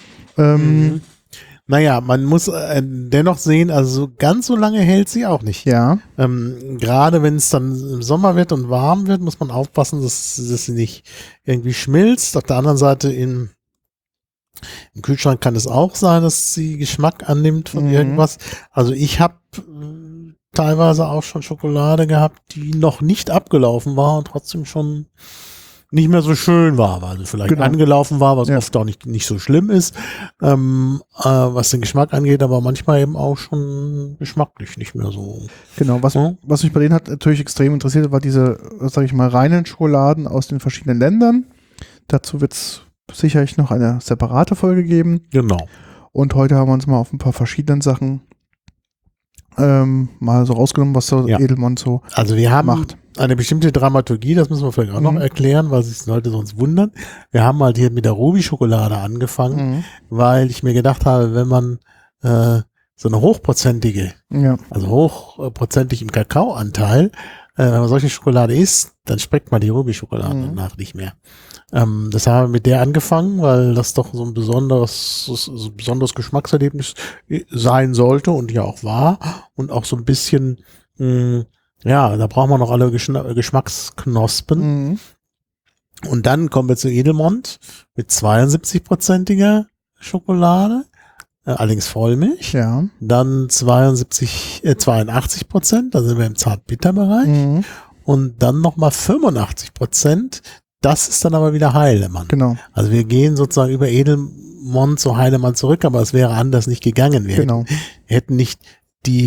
Naja, man muss dennoch sehen, also ganz so lange hält sie auch nicht. Ja. Gerade wenn es dann im Sommer wird und warm wird, muss man aufpassen, dass sie nicht irgendwie schmilzt. Auf der anderen Seite im Kühlschrank kann es auch sein, dass sie Geschmack annimmt von irgendwas. Also ich habe teilweise auch schon Schokolade gehabt, die noch nicht abgelaufen war und trotzdem schon nicht mehr so schön war, weil sie vielleicht angelaufen war, was oft auch nicht so schlimm ist, was den Geschmack angeht, aber manchmal eben auch schon geschmacklich nicht mehr so. Genau, was mich bei denen hat natürlich extrem interessiert, war diese, sage ich mal, reinen Schokoladen aus den verschiedenen Ländern. Dazu wird es sicherlich noch eine separate Folge geben. Genau. Und heute haben wir uns mal auf ein paar verschiedenen Sachen mal so rausgenommen, was so Edelmond so macht. Also wir haben eine bestimmte Dramaturgie, das müssen wir vielleicht auch noch erklären, weil sich Leute sonst wundern. Wir haben halt hier mit der Ruby-Schokolade angefangen, weil ich mir gedacht habe, wenn man so eine hochprozentige, also hochprozentig im Kakaoanteil, wenn man solche Schokolade isst, dann schmeckt man die Ruby-Schokolade danach nicht mehr. Das haben wir mit der angefangen, weil das doch so ein besonderes Geschmackserlebnis sein sollte und ja auch war und auch so ein bisschen, da braucht man noch alle Geschmacksknospen. Und dann kommen wir zu Edelmond mit 72%iger Schokolade, allerdings Vollmilch. Ja. Dann 82%, da sind wir im Zart-Bitter-Bereich. Und dann nochmal 85%. Das ist dann aber wieder Heilemann. Genau. Also wir gehen sozusagen über Edelmond zu Heilemann zurück, aber es wäre anders nicht gegangen. Wir hätten nicht die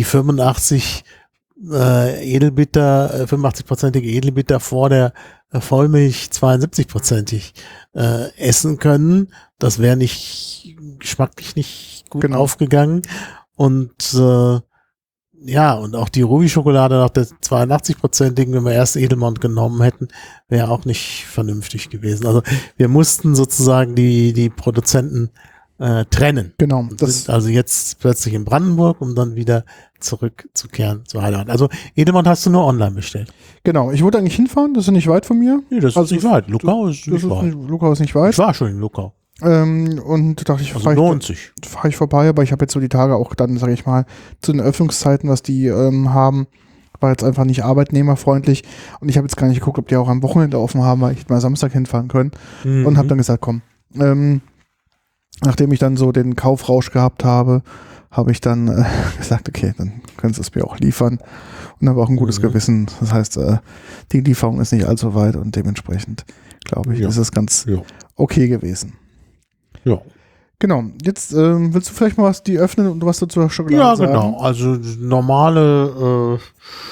85%ige Edelbitter vor der Vollmilch 72%ig essen können. Das wäre geschmacklich nicht gut aufgegangen. Und und auch die Ruby-Schokolade nach der 82%igen, wenn wir erst Edelmond genommen hätten, wäre auch nicht vernünftig gewesen. Also wir mussten sozusagen die Produzenten trennen. Genau. Das sind also jetzt plötzlich in Brandenburg, um dann wieder zurückzukehren zu Heilemann. Also Edelmond hast du nur online bestellt. Genau. Ich wollte eigentlich hinfahren, das ist ja nicht weit von mir. Nee, das ist nicht weit. Luckau ist nicht weit. Luckau ist nicht weit. Ich war schon in Luckau. Und dachte ich, fahre ich vorbei, aber ich habe jetzt so die Tage auch dann, sage ich mal, zu den Öffnungszeiten, was die haben, war jetzt einfach nicht arbeitnehmerfreundlich und ich habe jetzt gar nicht geguckt, ob die auch am Wochenende offen haben, weil ich hätte mal Samstag hinfahren können und habe dann gesagt, komm, nachdem ich dann so den Kaufrausch gehabt habe, habe ich dann gesagt, okay, dann können sie es mir auch liefern und habe auch ein gutes Gewissen. Das heißt, die Lieferung ist nicht allzu weit und dementsprechend, glaube ich, ist es ganz okay gewesen. Ja. Genau. Jetzt willst du vielleicht mal die öffnen und was du zur Schokolade sagen? Ja, genau. Also normale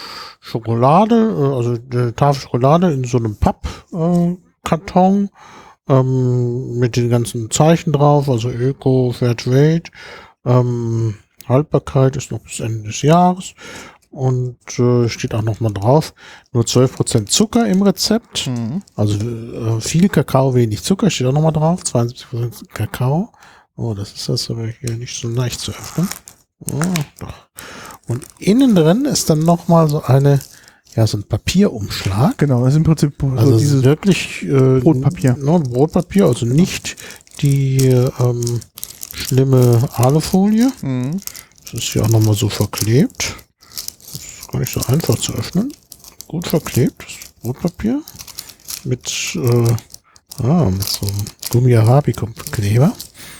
Schokolade, also eine Tafel Schokolade in so einem Pappkarton mit den ganzen Zeichen drauf, also Öko, Fairtrade, Haltbarkeit ist noch bis Ende des Jahres und steht auch nochmal drauf, nur 12% Zucker im Rezept, also viel Kakao, wenig Zucker, steht auch nochmal drauf, 72% Kakao. Oh, das ist das aber hier nicht so leicht zu öffnen. Oh, doch. Und innen drin ist dann nochmal so so ein Papierumschlag. Genau, das ist im Prinzip so Also dieses wirklich Brotpapier. Brotpapier, also nicht die schlimme Alufolie. Das ist ja auch nochmal so verklebt. Das ist gar nicht so einfach zu öffnen. Gut verklebt, das Brotpapier. Mit so einem Gummi-Arabica-Kleber.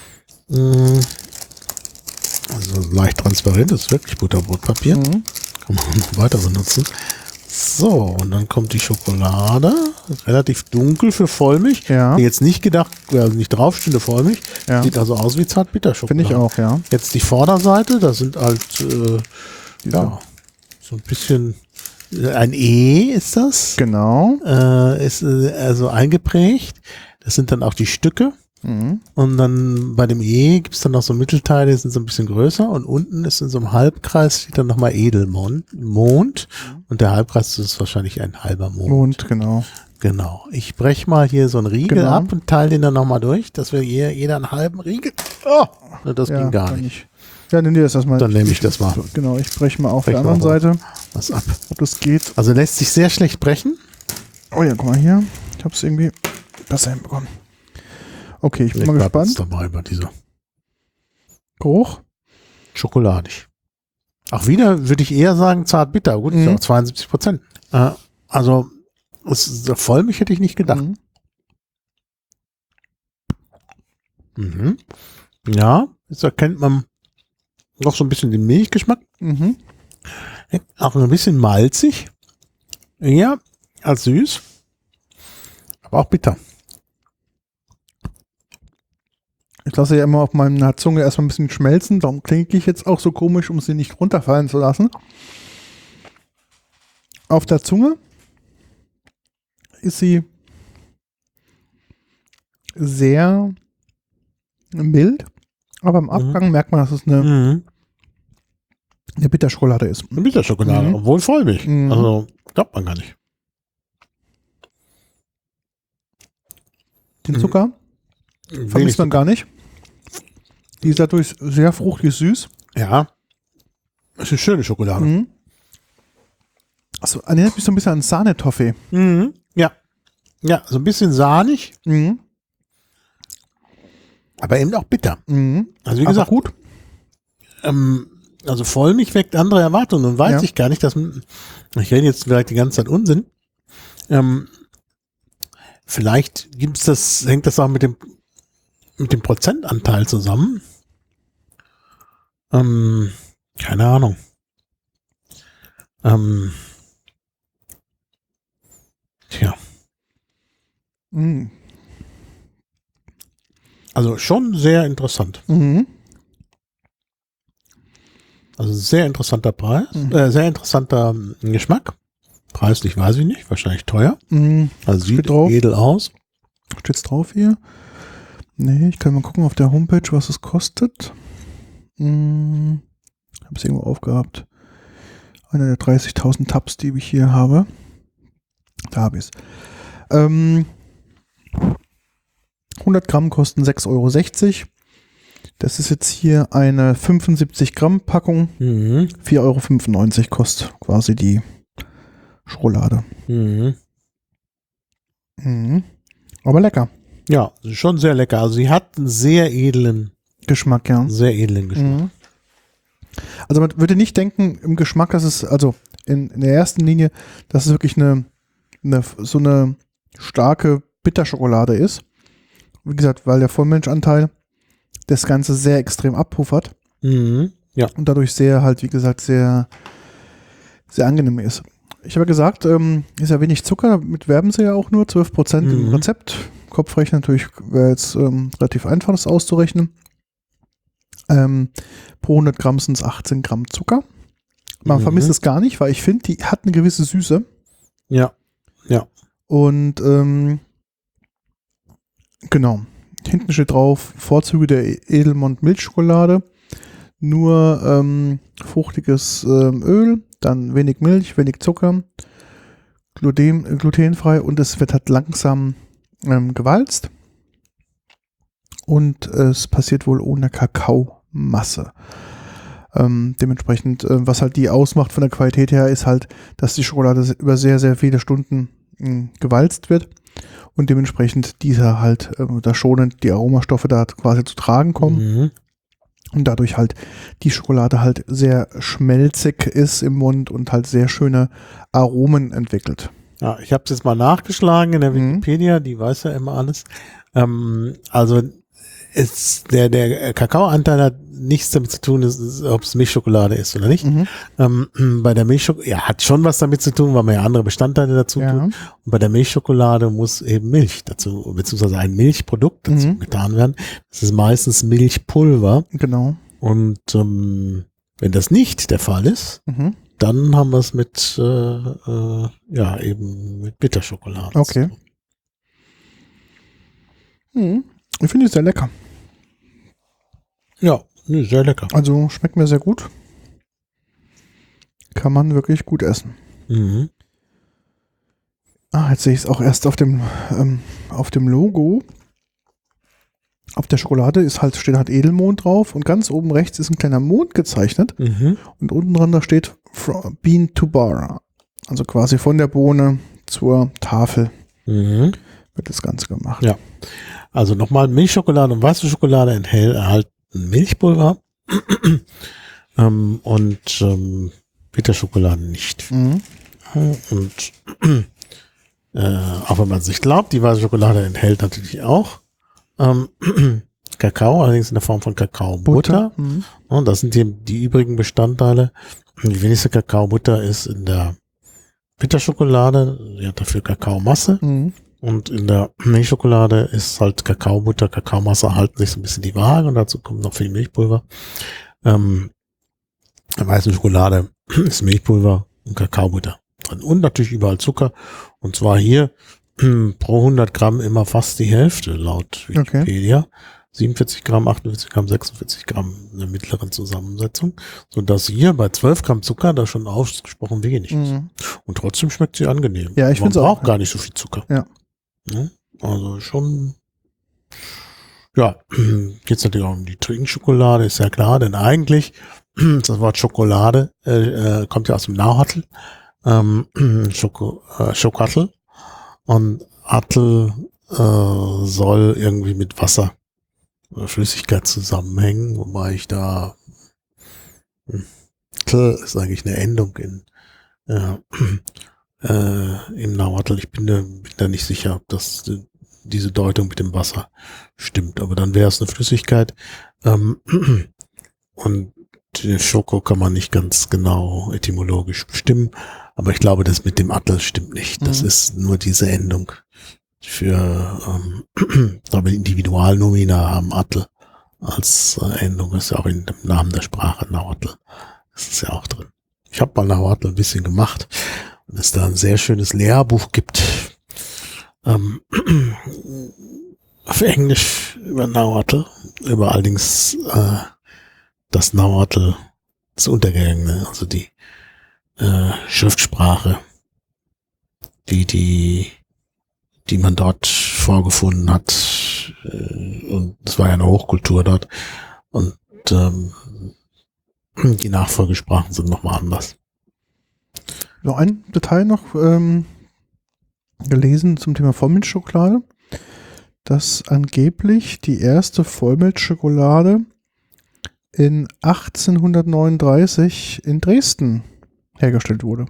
Also leicht transparent, das ist wirklich Butterbrotpapier. Kann man noch weiter benutzen. So, und dann kommt die Schokolade. Relativ dunkel für Vollmilch. Ja. Jetzt nicht gedacht, also nicht draufstehende Vollmilch. Ja. Sieht also aus wie Zartbitterschokolade. Finde ich auch, ja. Jetzt die Vorderseite, da sind halt so ein bisschen ein E ist das. Genau. Ist also eingeprägt. Das sind dann auch die Stücke. Und dann bei dem E gibt es dann noch so Mittelteile, die sind so ein bisschen größer und unten ist in so einem Halbkreis steht dann nochmal Edelmond. Und der Halbkreis ist wahrscheinlich ein halber Mond. Genau. Genau. Ich breche mal hier so einen Riegel ab und teile den dann nochmal durch, dass wir hier jeder einen halben Riegel. Oh, das ging gar nicht. Ja, nimm dir das erstmal. Dann nehme ich das mal. Genau, ich breche mal auf der anderen Seite. Was ab. Ob das geht. Also lässt sich sehr schlecht brechen. Oh ja, guck mal hier. Ich habe es irgendwie besser hinbekommen. Okay, ich bin mal gespannt. Dabei bei dieser Geruch. Schokoladig. Auch wieder würde ich eher sagen zartbitter. Gut, ist auch 72%. Also Vollmilch hätte ich nicht gedacht. Ja, jetzt erkennt man noch so ein bisschen den Milchgeschmack. Auch ein bisschen malzig. Ja, als süß. Aber auch bitter. Ich lasse ja immer auf meiner Zunge erstmal ein bisschen schmelzen. Darum klinke ich jetzt auch so komisch, um sie nicht runterfallen zu lassen. Auf der Zunge ist sie sehr mild. Aber im Abgang merkt man, dass es eine Bitterschokolade ist. Eine Bitterschokolade, obwohl Vollmilch. Also glaubt man gar nicht. Den Zucker vermisst man gar nicht. Die ist dadurch sehr fruchtig süß. Ja. Das ist eine schöne Schokolade. Also erinnert mich so ein bisschen an Sahnetoffee. Ja. Ja, so ein bisschen sahnig. Aber eben auch bitter. Also wie gesagt, gut. Also Vollmilch weckt andere Erwartungen und weiß ich gar nicht, dass ich rede jetzt vielleicht die ganze Zeit Unsinn. Vielleicht hängt das auch mit dem Prozentanteil zusammen. Keine Ahnung. Tja. Also schon sehr interessant. Also sehr interessanter Preis, sehr interessanter Geschmack. Preislich weiß ich nicht, wahrscheinlich teuer. Also sieht edel aus. Steht's drauf hier? Nee, ich kann mal gucken auf der Homepage, was es kostet. Habe es irgendwo aufgehabt. Einer der 30.000 Tabs, die ich hier habe. Da habe ich es. 100 Gramm kosten 6,60 €. Das ist jetzt hier eine 75 Gramm Packung. 4,95 € kostet quasi die Schokolade. Aber lecker. Ja, schon sehr lecker. Also sie hat einen sehr edlen Geschmack, ja. Sehr edlen Geschmack. Also man würde nicht denken, im Geschmack, dass es, also in der ersten Linie, dass es wirklich so eine starke Bitterschokolade ist. Wie gesagt, weil der Vollmilchanteil das Ganze sehr extrem abpuffert. Ja. Und dadurch sehr halt, wie gesagt, sehr, sehr angenehm ist. Ich habe ja gesagt, ist ja wenig Zucker, damit werben sie ja auch nur 12% im Rezept. Kopfrechnen natürlich wäre jetzt relativ einfach, das auszurechnen. Pro 100 Gramm sind es 18 Gramm Zucker. Man vermisst es gar nicht, weil ich finde, die hat eine gewisse Süße. Ja, ja. Und genau. Hinten steht drauf, Vorzüge der Edelmond Milchschokolade. Nur fruchtiges Öl, dann wenig Milch, wenig Zucker, glutenfrei und es wird halt langsam gewalzt. Und es passiert wohl ohne Kakaomasse. Dementsprechend, was halt die ausmacht von der Qualität her, ist halt, dass die Schokolade über sehr, sehr viele Stunden gewalzt wird und dementsprechend dieser halt da schonend die Aromastoffe da quasi zu tragen kommen und dadurch halt die Schokolade halt sehr schmelzig ist im Mund und halt sehr schöne Aromen entwickelt. Ja, ich habe es jetzt mal nachgeschlagen in der Wikipedia, die weiß ja immer alles. Also der Kakaoanteil hat nichts damit zu tun, ob es Milchschokolade ist oder nicht. Bei der Milchschokolade, hat schon was damit zu tun, weil man ja andere Bestandteile dazu tut. Und bei der Milchschokolade muss eben Milch dazu, beziehungsweise ein Milchprodukt dazu getan werden. Das ist meistens Milchpulver. Genau. Und wenn das nicht der Fall ist, dann haben wir es mit eben mit Bitterschokolade. Okay. Ich finde es sehr lecker. Ja, sehr lecker. Also schmeckt mir sehr gut. Kann man wirklich gut essen. Jetzt sehe ich es auch erst auf dem Logo. Auf der Schokolade steht halt Edelmond drauf und ganz oben rechts ist ein kleiner Mond gezeichnet. Und unten dran da steht From Bean to Bar. Also quasi von der Bohne zur Tafel wird das Ganze gemacht. Ja. Also nochmal, Milchschokolade und weiße Schokolade enthalten Milchpulver und Bitterschokolade nicht. Und auch wenn man es nicht glaubt, die weiße Schokolade enthält natürlich auch Kakao, allerdings in der Form von Kakaobutter. Und das sind die übrigen Bestandteile. Die wenigste Kakaobutter ist in der Bitterschokolade, die hat dafür Kakaomasse. Und in der Milchschokolade ist halt Kakaobutter, Kakaomasse halten sich so ein bisschen die Waage und dazu kommt noch viel Milchpulver. In der weißen Schokolade ist Milchpulver und Kakaobutter drin. Und natürlich überall Zucker. Und zwar hier pro 100 Gramm immer fast die Hälfte laut Wikipedia. Okay. 47 Gramm, 48 Gramm, 46 Gramm in der mittleren Zusammensetzung. Sodass hier bei 12 Gramm Zucker da schon ausgesprochen wenig ist. Und trotzdem schmeckt sie angenehm. Ja, ich finde es auch. Man braucht gar nicht so viel Zucker. Ja. Also schon, ja, jetzt natürlich auch um die Trinkschokolade, ist ja klar, denn eigentlich, das Wort Schokolade kommt ja aus dem Nahuatl, Schokatl, und Atl soll irgendwie mit Wasser oder Flüssigkeit zusammenhängen, wobei ich da, Tl ist eigentlich eine Endung im Nahuatl. Ich bin da nicht sicher, ob das diese Deutung mit dem Wasser stimmt, aber dann wäre es eine Flüssigkeit. Und Schoko kann man nicht ganz genau etymologisch bestimmen, aber ich glaube, das mit dem Atl stimmt nicht. Das ist nur diese Endung für Individualnomina haben Atl als Endung, ist ja auch in dem Namen der Sprache Nahuatl. Das ist ja auch drin. Ich habe mal Nahuatl ein bisschen gemacht. Und es da ein sehr schönes Lehrbuch gibt, auf Englisch über Nahuatl, über allerdings das Nahuatl, das Untergegangene, also die Schriftsprache, die man dort vorgefunden hat. Und es war ja eine Hochkultur dort. Und die Nachfolgesprachen sind nochmal anders. Noch ein Detail noch gelesen zum Thema Vollmilchschokolade, dass angeblich die erste Vollmilchschokolade in 1839 in Dresden hergestellt wurde.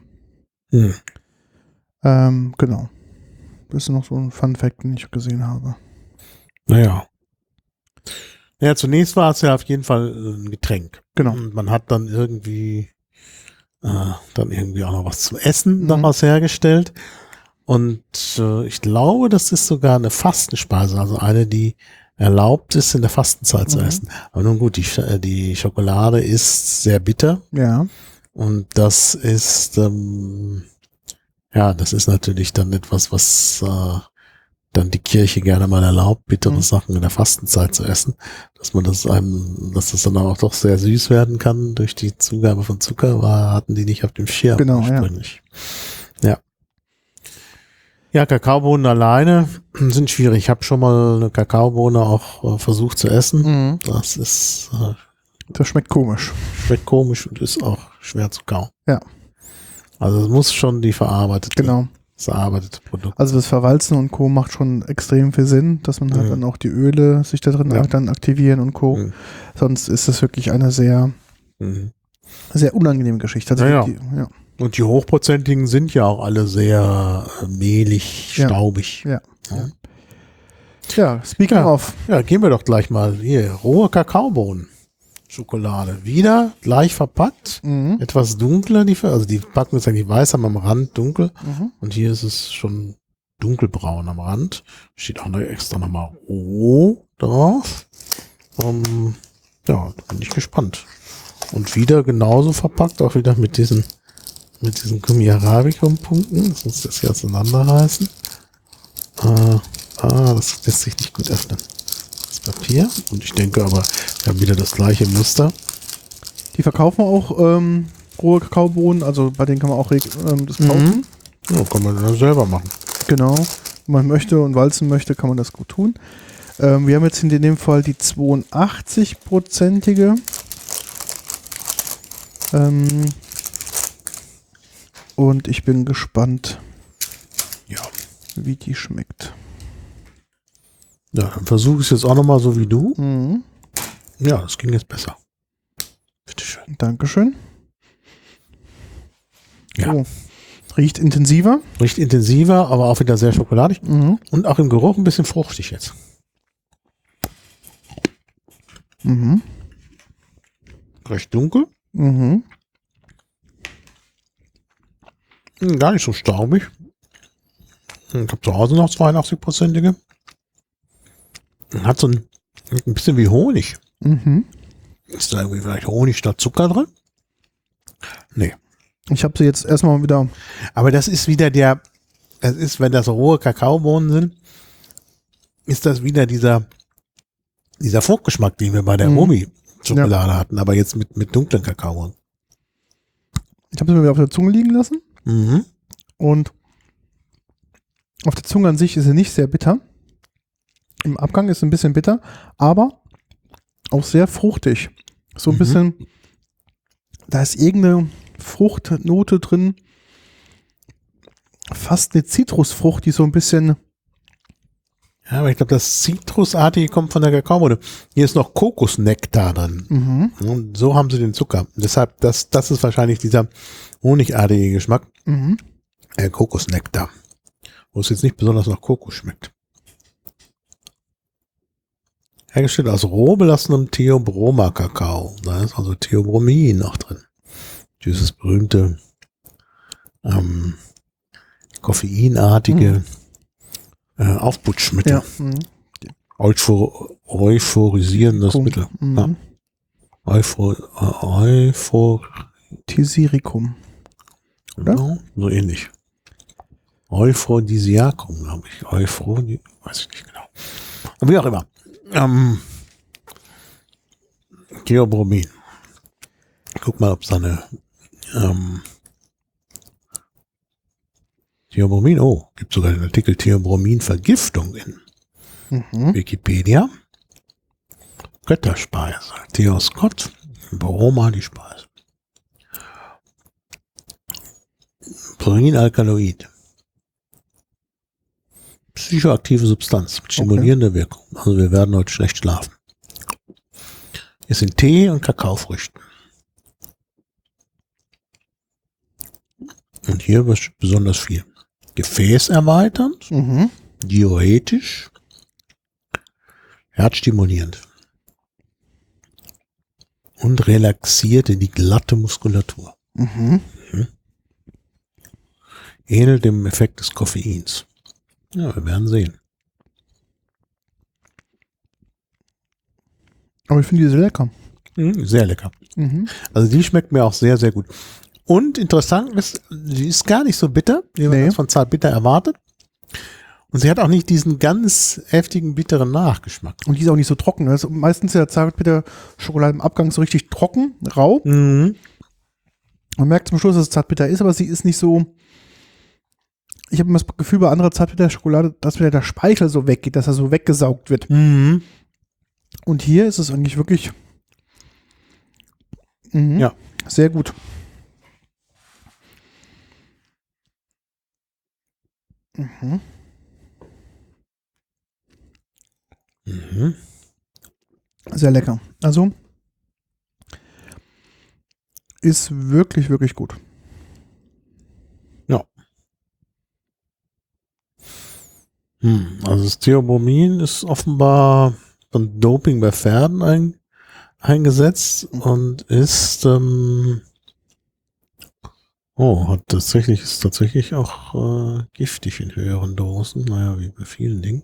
Genau. Das ist noch so ein Fun-Fact, den ich gesehen habe. Naja. Ja, zunächst war es ja auf jeden Fall ein Getränk. Genau. Und man hat dann irgendwie auch noch was zum Essen daraus hergestellt. Und ich glaube, das ist sogar eine Fastenspeise, also eine, die erlaubt ist, in der Fastenzeit zu essen. Aber nun gut, die Schokolade ist sehr bitter. Ja. Und das ist, das ist natürlich dann etwas, was dann die Kirche gerne mal erlaubt, bittere Sachen in der Fastenzeit zu essen, dass das dann auch doch sehr süß werden kann durch die Zugabe von Zucker, hatten die nicht auf dem Schirm Genau, ursprünglich. Ja. Ja, Kakaobohnen alleine sind schwierig. Ich habe schon mal eine Kakaobohne auch versucht zu essen. Mhm. Das ist Das schmeckt komisch. schmeckt komisch und ist auch schwer zu kauen. Ja. Also es muss schon das verarbeitete Produkt. Also das Verwalzen und Co. macht schon extrem viel Sinn, dass man halt dann auch die Öle sich da drin dann aktivieren und Co. Sonst ist das wirklich eine sehr, sehr unangenehme Geschichte. Also Und die hochprozentigen sind ja auch alle sehr mehlig, staubig. Ja, speaking of. Ja, gehen wir doch gleich mal hier. Rohe Kakaobohnen. Schokolade. Wieder gleich verpackt. Etwas dunkler. Die Packung ist eigentlich weiß, am Rand dunkel. Und hier ist es schon dunkelbraun am Rand. Steht auch noch extra nochmal roh drauf. Da bin ich gespannt. Und wieder genauso verpackt, auch wieder mit diesen Gummi Arabicum-Punkten. Lass uns das hier auseinanderreißen. Das lässt sich nicht gut öffnen. Das Papier. Und ich denke aber, wir haben wieder das gleiche Muster. Die verkaufen auch rohe Kakaobohnen, also bei denen kann man auch das kaufen. Ja, kann man dann selber machen. Genau. Wenn man möchte und walzen möchte, kann man das gut tun. Wir haben jetzt in dem Fall die 82-prozentige. Und ich bin gespannt, wie die schmeckt. Ja, dann versuche ich es jetzt auch nochmal so wie du. Ja, das ging jetzt besser. Bitteschön. Dankeschön. Ja. Oh. Riecht intensiver. Riecht intensiver, aber auch wieder sehr schokoladig. Und auch im Geruch ein bisschen fruchtig jetzt. Recht dunkel. Gar nicht so staubig. Ich habe zu Hause noch 82-prozentige. Hat so ein bisschen wie Honig. Ist da irgendwie vielleicht Honig statt Zucker drin? Nee. Ich habe sie jetzt erstmal wieder. Aber das ist wieder wenn das rohe Kakaobohnen sind, ist das wieder dieser Fruchtgeschmack, den wir bei der Omi-Schokolade hatten, aber jetzt mit dunklen Kakaobohnen. Ich habe sie mir wieder auf der Zunge liegen lassen. Und auf der Zunge an sich ist sie nicht sehr bitter. Im Abgang ist sie ein bisschen bitter, aber auch sehr fruchtig. So ein bisschen, da ist irgendeine Fruchtnote drin, fast eine Zitrusfrucht, die so ein bisschen. Ja, aber ich glaube, das Zitrusartige kommt von der Kakaobohne. Hier ist noch Kokosnektar drin. Und so haben sie den Zucker. Deshalb, das ist wahrscheinlich dieser honigartige Geschmack. Kokosnektar. Wo es jetzt nicht besonders nach Kokos schmeckt. Hergestellt aus roh belassenem Theobroma-Kakao. Da ist also Theobromin noch drin. Dieses berühmte koffeinartige Aufputschmittel. Euphorisierendes Mittel. Tisiricum. Oder? Genau, so ähnlich. Euphrodisiakum, glaube ich. Weiß ich nicht genau. Aber wie auch immer. Theobromin. Guck mal, ob es da eine Theobromin, gibt sogar den Artikel Theobromin-Vergiftung in Wikipedia. Götterspeise. Theos Gott, Broma die Speise. Purinalkaloid. Psychoaktive Substanz mit stimulierender Wirkung. Also wir werden heute schlecht schlafen. Ist in Tee und Kakaofrüchten. Und hier besonders viel. Gefäßerweiternd, diuretisch, herzstimulierend und relaxiert in die glatte Muskulatur. Ähnelt dem Effekt des Koffeins. Ja, wir werden sehen. Aber ich finde die sehr lecker. Sehr lecker. Also die schmeckt mir auch sehr, sehr gut. Und interessant ist, sie ist gar nicht so bitter, wie man das von Zartbitter erwartet. Und sie hat auch nicht diesen ganz heftigen, bitteren Nachgeschmack. Und die ist auch nicht so trocken. Also meistens ist ja Zartbitter-Schokolade im Abgang so richtig trocken, rau. Mhm. Man merkt zum Schluss, dass es Zartbitter ist, aber sie ist nicht so. Ich habe immer das Gefühl bei anderer Zartbitter-Schokolade, dass wieder der Speichel so weggeht, dass er so weggesaugt wird. Mhm. Und hier ist es eigentlich wirklich Ja. Sehr gut. Mhm. Mhm. Sehr lecker. Also ist wirklich, wirklich gut. Ja. Also das Theobromin ist offenbar von Doping bei Pferden eingesetzt und ist ist tatsächlich auch giftig in höheren Dosen. Naja, wie bei vielen Dingen.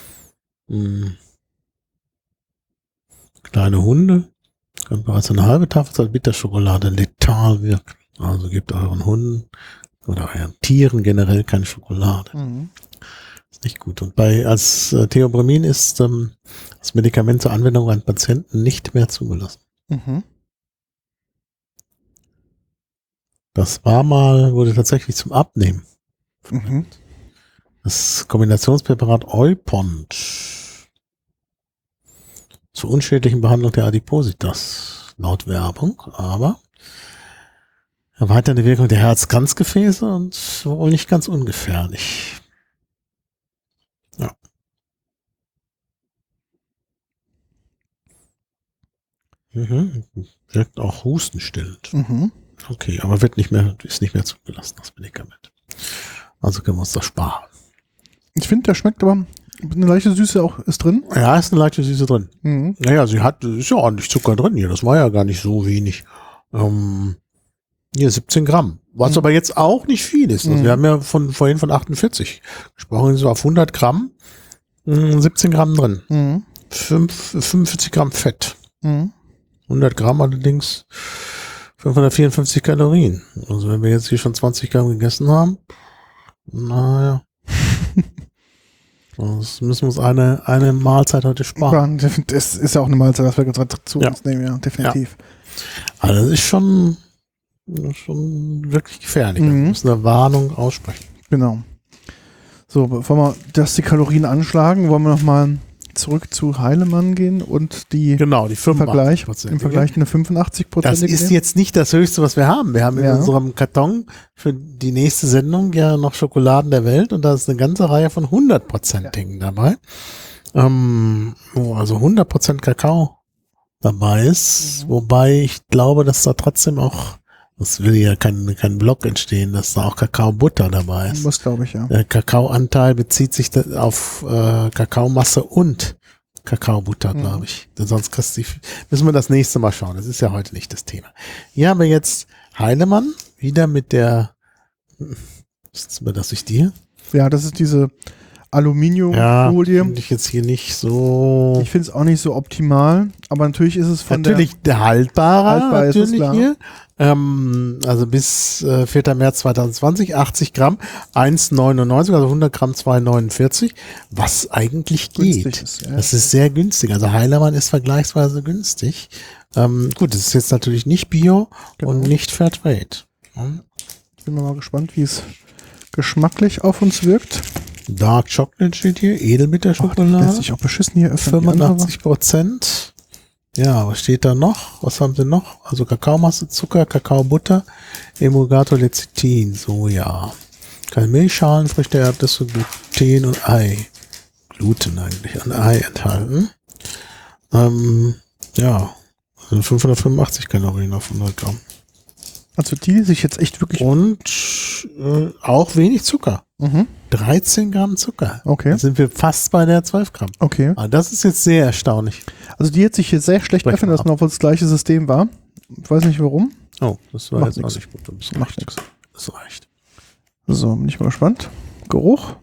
Kleine Hunde können bereits eine halbe Tafel Bitterschokolade letal wirken. Also gebt euren Hunden oder euren Tieren generell keine Schokolade. Mhm. Ist nicht gut. Und als Theobramin ist das Medikament zur Anwendung an Patienten nicht mehr zugelassen. Mhm. Das wurde tatsächlich zum Abnehmen. Mhm. Das Kombinationspräparat Eupont zur unschädlichen Behandlung der Adipositas, laut Werbung, aber erweiternde Wirkung der Herz-Kranzgefäße und wohl nicht ganz ungefährlich. Ja. Wirkt auch hustenstillend. Mhm. Okay, aber ist nicht mehr zugelassen, das Medikament. Also können wir uns das sparen. Ich finde, der schmeckt aber eine leichte Süße auch ist drin. Ja, ist eine leichte Süße drin. Mhm. Naja, ist ja ordentlich Zucker drin hier. Das war ja gar nicht so wenig. Hier 17 Gramm. Was aber jetzt auch nicht viel ist. Also wir haben ja vorhin von 48 gesprochen. So auf 100 Gramm 17 Gramm drin. 45 Gramm Fett. 100 Gramm allerdings 554 Kalorien. Also wenn wir jetzt hier schon 20 Gramm gegessen haben, naja. Das müssen wir uns eine Mahlzeit heute sparen. Das ist ja auch eine Mahlzeit, was wir gerade zu uns nehmen, ja, definitiv. Ja. Also das ist schon wirklich gefährlich. Wir müssen eine Warnung aussprechen. Genau. So, bevor wir die Kalorien anschlagen, wollen wir nochmal zurück zu Heilemann gehen und die 85%. Im Vergleich eine 85%. Das ist jetzt nicht das Höchste, was wir haben. Wir haben in unserem Karton für die nächste Sendung ja noch Schokoladen der Welt und da ist eine ganze Reihe von 100%igen dabei. Also 100% Kakao dabei ist, wobei ich glaube, dass da trotzdem auch, das will ja kein Block entstehen, dass da auch Kakaobutter dabei ist. Das glaube ich, ja. Der Kakaoanteil bezieht sich auf Kakaomasse und Kakaobutter, glaube ich. Denn sonst müssen wir das nächste Mal schauen. Das ist ja heute nicht das Thema. Hier haben wir jetzt Heilemann wieder mit der, ist das nicht die? Ja, das ist diese Aluminiumfolie. Finde ich jetzt hier nicht so. Ich finde es auch nicht so optimal, aber natürlich ist es der haltbarer. Haltbar ist es, klar. Hier. Also bis 4. März 2020, 80 Gramm, 1,99, also 100 Gramm 2,49, was eigentlich geht. Ist, ja. Das ist sehr günstig. Also Heilemann ist vergleichsweise günstig. Gut, das ist jetzt natürlich nicht Bio und nicht Fairtrade. Ich bin mal gespannt, wie es geschmacklich auf uns wirkt. Dark Chocolate steht hier, Edelbitterschokolade. Lässt sich auch beschissen hier öffnen. 85%. Ja, was steht da noch? Was haben sie noch? Also Kakaomasse, Zucker, Kakaobutter, Emulgator, Lecithin, Soja. Keine Milchschalen, Früchte, Erdnüsse, Gluten und Ei. Gluten eigentlich, ein Ei enthalten. Ja, also 585 Kalorien auf 100 Gramm. Also die sich jetzt echt wirklich... Und auch wenig Zucker. 13 Gramm Zucker. Okay. Da sind wir fast bei der 12 Gramm. Okay. Aber das ist jetzt sehr erstaunlich. Also die hat sich hier sehr schlecht öffnen lassen, obwohl es das gleiche System war. Ich weiß nicht warum. Oh, das war Macht jetzt nix. auch nicht gut. Das Macht nichts. Das reicht. So, bin ich mal gespannt. Geruch.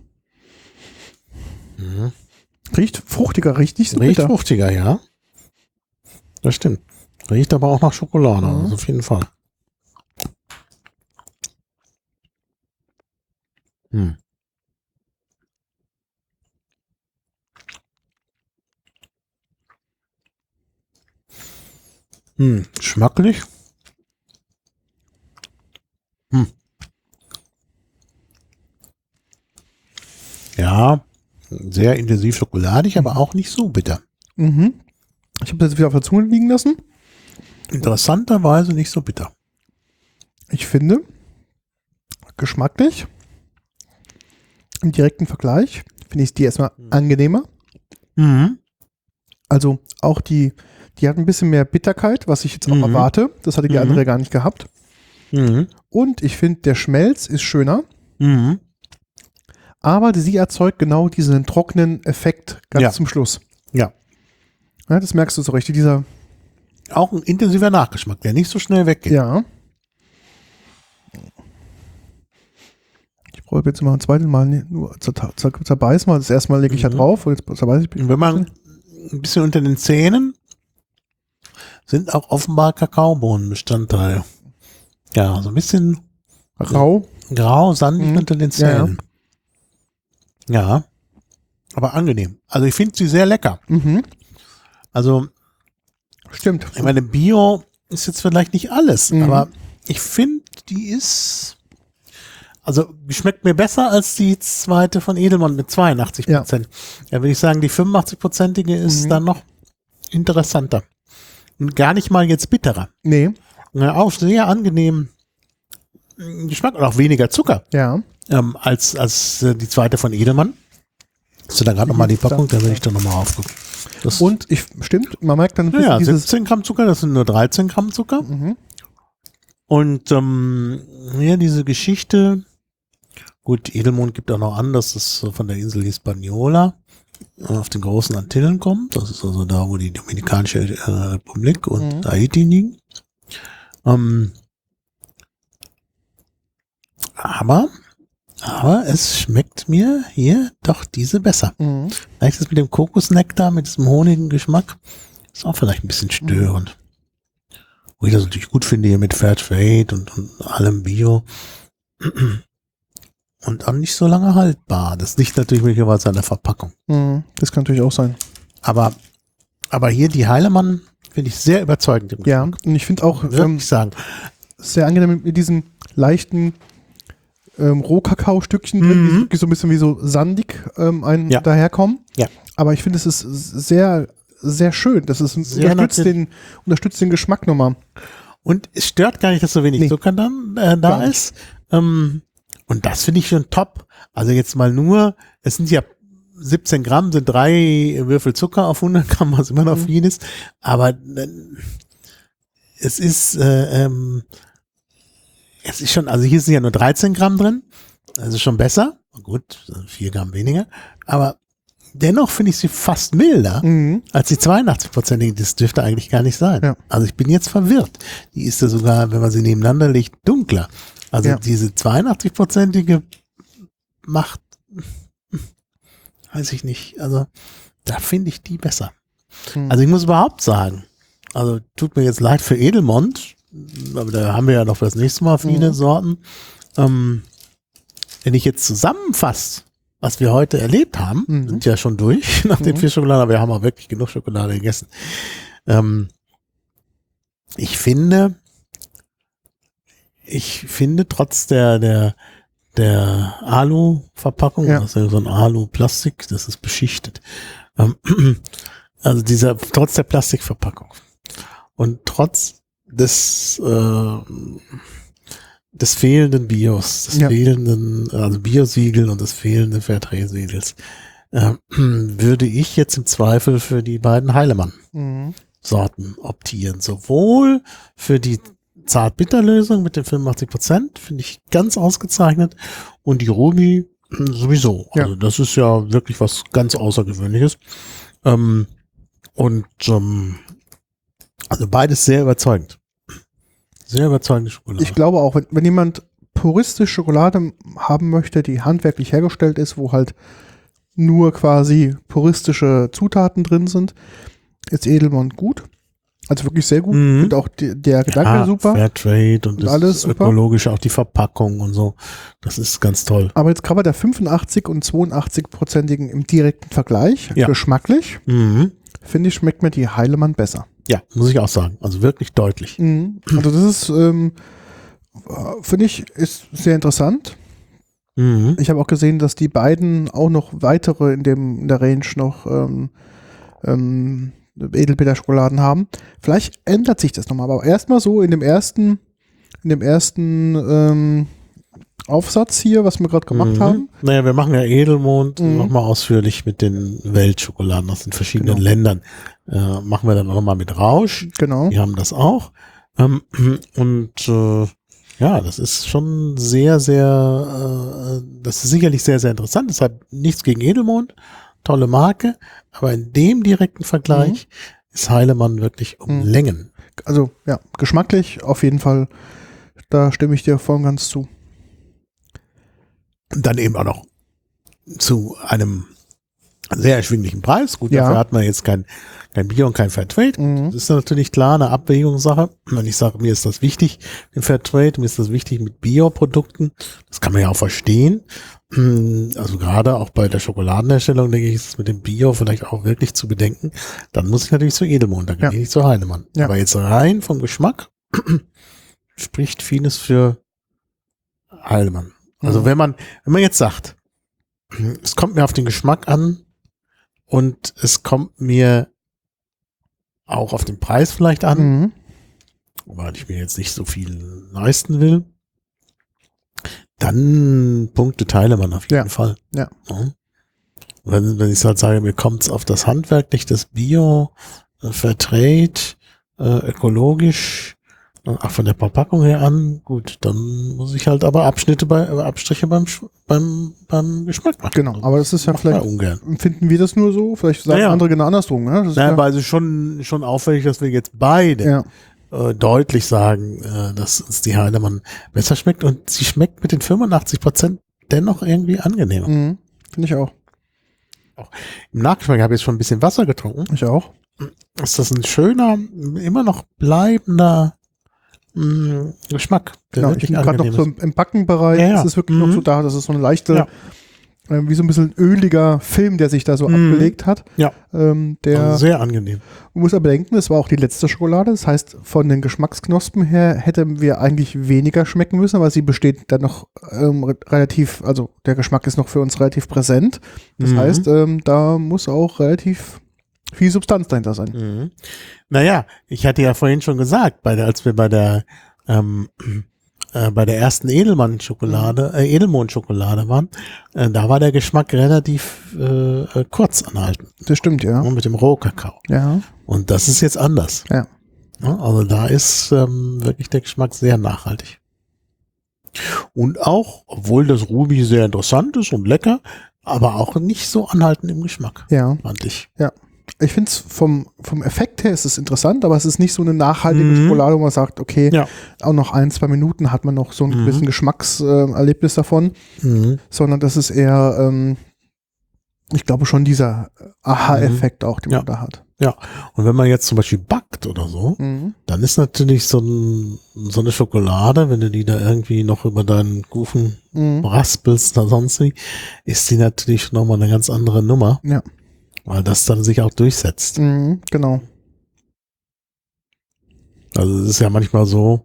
Riecht fruchtiger, richtig? Riecht fruchtiger, ja. Das stimmt. Riecht aber auch nach Schokolade, also auf jeden Fall. Hm. Schmacklich. Ja, sehr intensiv schokoladig, aber auch nicht so bitter. Mhm. Ich habe das jetzt wieder auf der Zunge liegen lassen. Interessanterweise nicht so bitter. Ich finde, geschmacklich, im direkten Vergleich, finde ich die erstmal angenehmer. Mhm. Also auch die hat ein bisschen mehr Bitterkeit, was ich jetzt auch erwarte. Das hatte die andere gar nicht gehabt. Mhm. Und ich finde, der Schmelz ist schöner. Mhm. Aber sie erzeugt genau diesen trockenen Effekt ganz zum Schluss. Ja. Ja, das merkst du so richtig, dieser. Auch ein intensiver Nachgeschmack, der nicht so schnell weggeht. Ja. Ich brauche jetzt mal ein zweites Mal nur zerbeißen, weil das erste Mal lege ich ja drauf und jetzt zerbeiße ich. Und wenn man ein bisschen unter den Zähnen sind auch offenbar Kakaobohnenbestandteile. Ja, so ein bisschen Rau. Grau, sandig unter den Zähnen. Ja, aber angenehm. Also ich finde sie sehr lecker. Mhm. Also, stimmt. Ich meine, Bio ist jetzt vielleicht nicht alles, aber ich finde, die ist, also die schmeckt mir besser als die zweite von Edelmann mit 82%. Ja, würde ich sagen, die 85%ige ist dann noch interessanter. Und gar nicht mal jetzt bitterer. Nee. Ja, auch sehr angenehm Geschmack und auch weniger Zucker. Ja. Als die zweite von Edelmann. Hast du da gerade nochmal die Packung? Da will ich doch nochmal aufgucken. Und stimmt, man merkt dann ein bisschen dieses 17 Gramm Zucker, das sind nur 13 Gramm Zucker. Und ja, diese Geschichte, gut, Edelmond gibt auch noch an, dass es von der Insel Hispaniola auf den großen Antillen kommt. Das ist also da, wo die Dominikanische Republik und Haiti liegen. Aber es schmeckt mir hier doch diese besser. Vielleicht ist es mit dem Kokosnektar, mit diesem honigen Geschmack, ist auch vielleicht ein bisschen störend. Wo ich das natürlich gut finde hier mit Fairtrade und allem Bio. Und auch nicht so lange haltbar. Das liegt natürlich möglicherweise an der Verpackung. Das kann natürlich auch sein. Aber hier die Heilemann finde ich sehr überzeugend. Ja, und ich finde auch sagen, sehr angenehm mit diesen leichten Rohkakao-Stückchen drin, die so ein bisschen wie so sandig daherkommen. Ja. Aber ich finde, es ist sehr, sehr schön. Das ist unterstützt den Geschmack nochmal. Und es stört gar nicht, dass so wenig Zucker dann da ist. Und das finde ich schon top. Also jetzt mal nur, es sind ja 17 Gramm, sind 3 Würfel Zucker auf 100 Gramm, was immer noch viel ist. Aber es ist schon, also hier sind ja nur 13 Gramm drin. Also schon besser. Gut, 4 Gramm weniger. Aber dennoch finde ich sie fast milder als die 82%. Das dürfte eigentlich gar nicht sein. Ja. Also ich bin jetzt verwirrt. Die ist ja sogar, wenn man sie nebeneinander legt, dunkler. Also diese 82%ige macht, weiß ich nicht. Also da finde ich die besser. Also ich muss überhaupt sagen, also tut mir jetzt leid für Edelmond, aber da haben wir ja noch für das nächste Mal viele Sorten. Wenn ich jetzt zusammenfasse, was wir heute erlebt haben, sind ja schon durch nach den 4 Schokoladen, aber wir haben auch wirklich genug Schokolade gegessen. Ich finde trotz der Alu-Verpackung, also so ein Alu-Plastik, das ist beschichtet. Also trotz der Plastikverpackung und trotz des fehlenden Bios, des fehlenden, also Biosiegel und des fehlenden Fairtrade-Siegels, würde ich jetzt im Zweifel für die beiden Heilemann-Sorten optieren. Sowohl für die Zart-Bitter-Lösung mit den 85%, finde ich ganz ausgezeichnet, und die Ruby sowieso. Also das ist ja wirklich was ganz Außergewöhnliches. Also beides sehr überzeugend. Sehr überzeugende Schokolade. Ich glaube auch, wenn jemand puristisch Schokolade haben möchte, die handwerklich hergestellt ist, wo halt nur quasi puristische Zutaten drin sind, ist Edelmond gut. Also wirklich sehr gut. Und auch der Gedanke super. Fairtrade und das alles super. ökologisch, auch die Verpackung und so. Das ist ganz toll. Aber jetzt kann man der 85 und 82-prozentigen im direkten Vergleich, geschmacklich, finde ich, schmeckt mir die Heilemann besser. Ja, muss ich auch sagen. Also wirklich deutlich. Also das ist, finde ich, ist sehr interessant. Ich habe auch gesehen, dass die beiden auch noch weitere in der Range noch Edelbeter-Schokoladen haben. Vielleicht ändert sich das nochmal, aber erstmal so in dem ersten Aufsatz hier, was wir gerade gemacht haben. Naja, wir machen ja Edelmond nochmal ausführlich mit den Weltschokoladen aus den verschiedenen Ländern. Machen wir dann nochmal mit Rausch. Genau. Die haben das auch. Ja, das ist schon sehr, sehr, das ist sicherlich sehr, sehr interessant. Deshalb nichts gegen Edelmond, tolle Marke, aber in dem direkten Vergleich ist Heilemann wirklich um Längen. Also ja, geschmacklich auf jeden Fall, da stimme ich dir voll und ganz zu. Und dann eben auch noch zu einem sehr erschwinglichen Preis. Gut, dafür hat man jetzt kein Bio und kein Fairtrade. Das ist natürlich klar eine Abwägungssache. Wenn ich sage, mir ist das wichtig mit Fairtrade, mir ist das wichtig mit Bioprodukten, das kann man ja auch verstehen. Also gerade auch bei der Schokoladenherstellung, denke ich, ist es mit dem Bio vielleicht auch wirklich zu bedenken. Dann muss ich natürlich zu Edelmond, dann gehe ich zu Heilemann. Ja. Aber jetzt rein vom Geschmack spricht vieles für Heilemann. Also wenn man jetzt sagt, es kommt mir auf den Geschmack an und es kommt mir auch auf den Preis vielleicht an, weil ich mir jetzt nicht so viel leisten will, dann punktet Heilemann auf jeden Fall. Ja. Wenn ich halt sage, mir kommt es auf das Handwerk, nicht das Bio, Fairtrade, ökologisch, auch von der Verpackung her an, gut, dann muss ich halt aber Abstriche beim Geschmack machen. Genau, aber das ist ja vielleicht, ungern. Empfinden wir das nur so, vielleicht sagen andere genau andersrum. Ne? Das ist aber also schon auffällig, dass wir jetzt beide deutlich sagen, dass uns die Heilemann besser schmeckt und sie schmeckt mit den 85% dennoch irgendwie angenehmer. Finde ich auch. Im Nachgeschmack habe ich jetzt schon ein bisschen Wasser getrunken. Ich auch. Ist das ein schöner, immer noch bleibender Geschmack. Genau, ich bin gerade noch so im Backenbereich, ist es wirklich noch so da, das ist so eine leichte, wie so ein bisschen öliger Film, der sich da so abgelegt hat. Ja, also sehr angenehm. Man muss aber bedenken, es war auch die letzte Schokolade, das heißt, von den Geschmacksknospen her hätten wir eigentlich weniger schmecken müssen, aber sie besteht dann noch relativ, also der Geschmack ist noch für uns relativ präsent. Das heißt, da muss auch relativ viel Substanz dahinter sein. Naja, ich hatte ja vorhin schon gesagt, als wir bei der ersten Edelmond-Schokolade waren, da war der Geschmack relativ kurz anhalten. Das stimmt, ja. Mit dem Rohkakao. Ja. Und das ist jetzt anders. Ja. Also da ist wirklich der Geschmack sehr nachhaltig. Und auch, obwohl das Ruby sehr interessant ist und lecker, aber auch nicht so anhaltend im Geschmack. Ja. Fand ich. Ja. Ich finde es vom Effekt her ist es interessant, aber es ist nicht so eine nachhaltige Schokolade, wo man sagt, okay, auch noch 1-2 Minuten hat man noch so ein gewissen Geschmackserlebnis davon, sondern das ist eher, ich glaube schon dieser Aha-Effekt auch, den man da hat. Ja, und wenn man jetzt zum Beispiel backt oder so, dann ist natürlich so eine Schokolade, wenn du die da irgendwie noch über deinen Kuchen raspelst oder sonst wie, ist die natürlich nochmal eine ganz andere Nummer. Ja. Weil das dann sich auch durchsetzt. Genau. Also es ist ja manchmal so,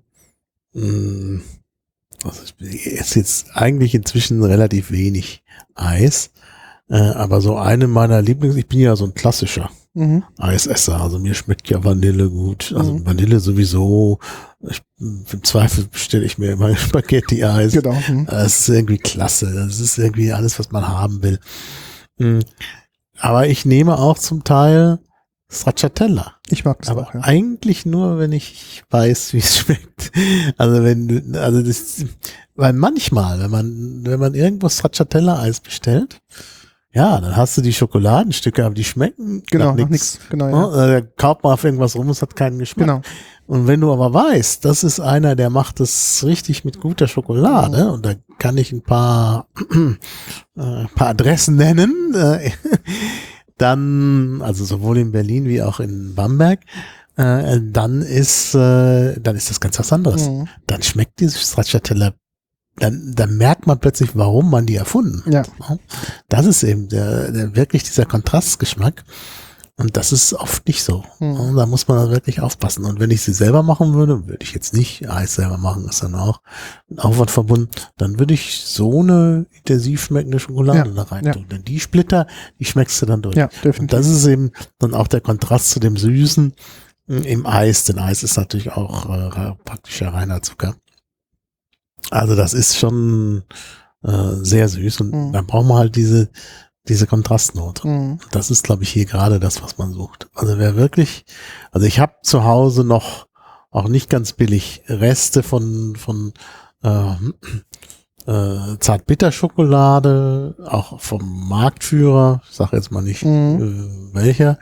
also es ist jetzt eigentlich inzwischen relativ wenig Eis, aber so eine meiner ich bin ja so ein klassischer Eisesser, also mir schmeckt ja Vanille gut, also Vanille sowieso, im Zweifel bestelle ich mir immer Spaghetti-Eis. Genau. Das ist irgendwie klasse, das ist irgendwie alles, was man haben will. Aber ich nehme auch zum Teil Stracciatella. Ich mag das aber auch, ja. Eigentlich nur, wenn ich weiß, wie es schmeckt. Also weil manchmal, wenn man irgendwo Stracciatella-Eis bestellt, ja, dann hast du die Schokoladenstücke, aber die schmecken nach nichts. Genau, ja. Da kauft man auf irgendwas rum, es hat keinen Geschmack. Genau. Und wenn du aber weißt, das ist einer, der macht es richtig mit guter Schokolade, und da kann ich ein paar Adressen nennen, dann, also sowohl in Berlin wie auch in Bamberg, dann ist das ganz was anderes. Mhm. Dann schmeckt diese Stracciatella, dann merkt man plötzlich, warum man die erfunden hat. Ja. Das ist eben wirklich dieser Kontrastgeschmack. Und das ist oft nicht so. Mhm. Da muss man wirklich aufpassen. Und wenn ich sie selber machen würde ich jetzt nicht Eis selber machen, ist dann auch mit Aufwand verbunden, dann würde ich so eine intensiv schmeckende Schokolade da rein tun. Denn die Splitter, die schmeckst du dann durch. Ja, definitiv. Und das ist eben dann auch der Kontrast zu dem Süßen im Eis. Denn Eis ist natürlich auch praktisch reiner Zucker. Also das ist schon sehr süß. Und dann braucht man halt diese Kontrastnote. Das ist, glaube ich, hier gerade das, was man sucht. Also ich habe zu Hause noch auch nicht ganz billig Reste von Zartbitterschokolade, auch vom Marktführer, ich sage jetzt mal nicht welcher,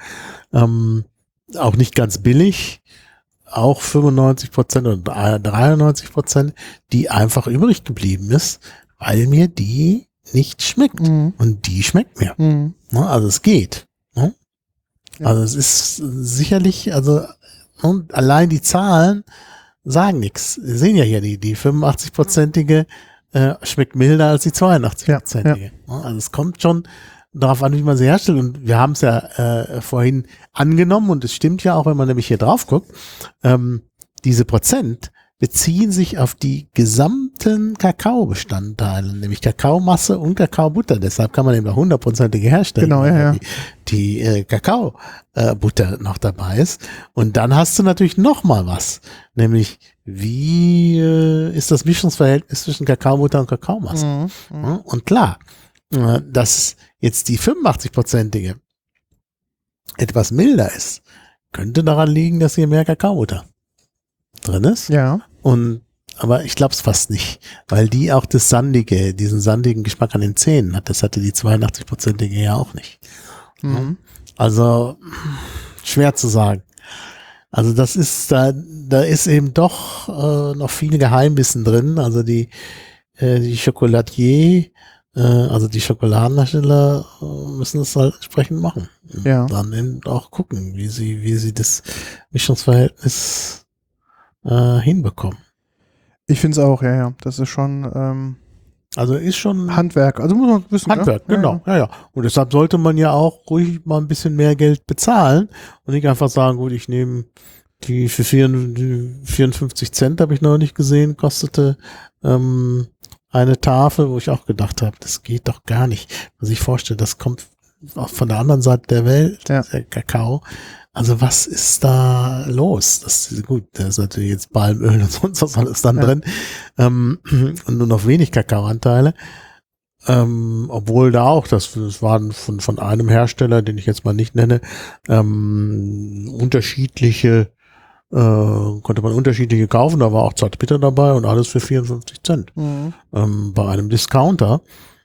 auch nicht ganz billig, auch 95% oder 93%, die einfach übrig geblieben ist, weil mir die nicht schmeckt. Und die schmeckt mir. Also es geht. Ne? Ja. Also es ist sicherlich, und allein die Zahlen sagen nichts. Wir sehen ja hier, die 85-prozentige schmeckt milder als die 82-prozentige. Ja. Also es kommt schon darauf an, wie man sie herstellt. Und wir haben es ja vorhin angenommen, und es stimmt ja auch, wenn man nämlich hier drauf guckt, diese Prozent beziehen sich auf die gesamten Kakaobestandteile, nämlich Kakaomasse und Kakaobutter. Deshalb kann man eben auch 100%ige herstellen. Genau, ja. Die Kakaobutter noch dabei ist. Und dann hast du natürlich noch mal was, nämlich wie ist das Mischungsverhältnis zwischen Kakaobutter und Kakaomasse? Und klar, dass jetzt die 85%ige etwas milder ist, könnte daran liegen, dass hier mehr Kakaobutter drin ist. Ja. Aber ich glaube es fast nicht, weil die auch diesen sandigen Geschmack an den Zähnen hat. Das hatte die 82%ige ja auch nicht. Also schwer zu sagen. Also das ist, da ist eben doch noch viel Geheimwissen drin. Also die Chocolatier, also die Schokoladenhersteller müssen es halt entsprechend machen. Ja. Dann eben auch gucken, wie sie das Mischungsverhältnis hinbekommen. Ich finde es auch, ja. Das ist schon also ist schon Handwerk. Also muss man wissen. Handwerk, ja? Genau. Ja. Und deshalb sollte man ja auch ruhig mal ein bisschen mehr Geld bezahlen und nicht einfach sagen, gut, ich nehme die für 54 Cent, habe ich noch nicht gesehen, kostete eine Tafel, wo ich auch gedacht habe, das geht doch gar nicht. Was ich vorstelle, das kommt auch von der anderen Seite der Welt, der Kakao. Also was ist da los? Das ist gut, da ist natürlich jetzt Palmöl und sonst was alles dann drin und nur noch wenig Kakaoanteile. Obwohl da auch, das waren von einem Hersteller, den ich jetzt mal nicht nenne, unterschiedliche, konnte man unterschiedliche kaufen, da war auch Zartbitter dabei und alles für 54 Cent. Bei einem Discounter.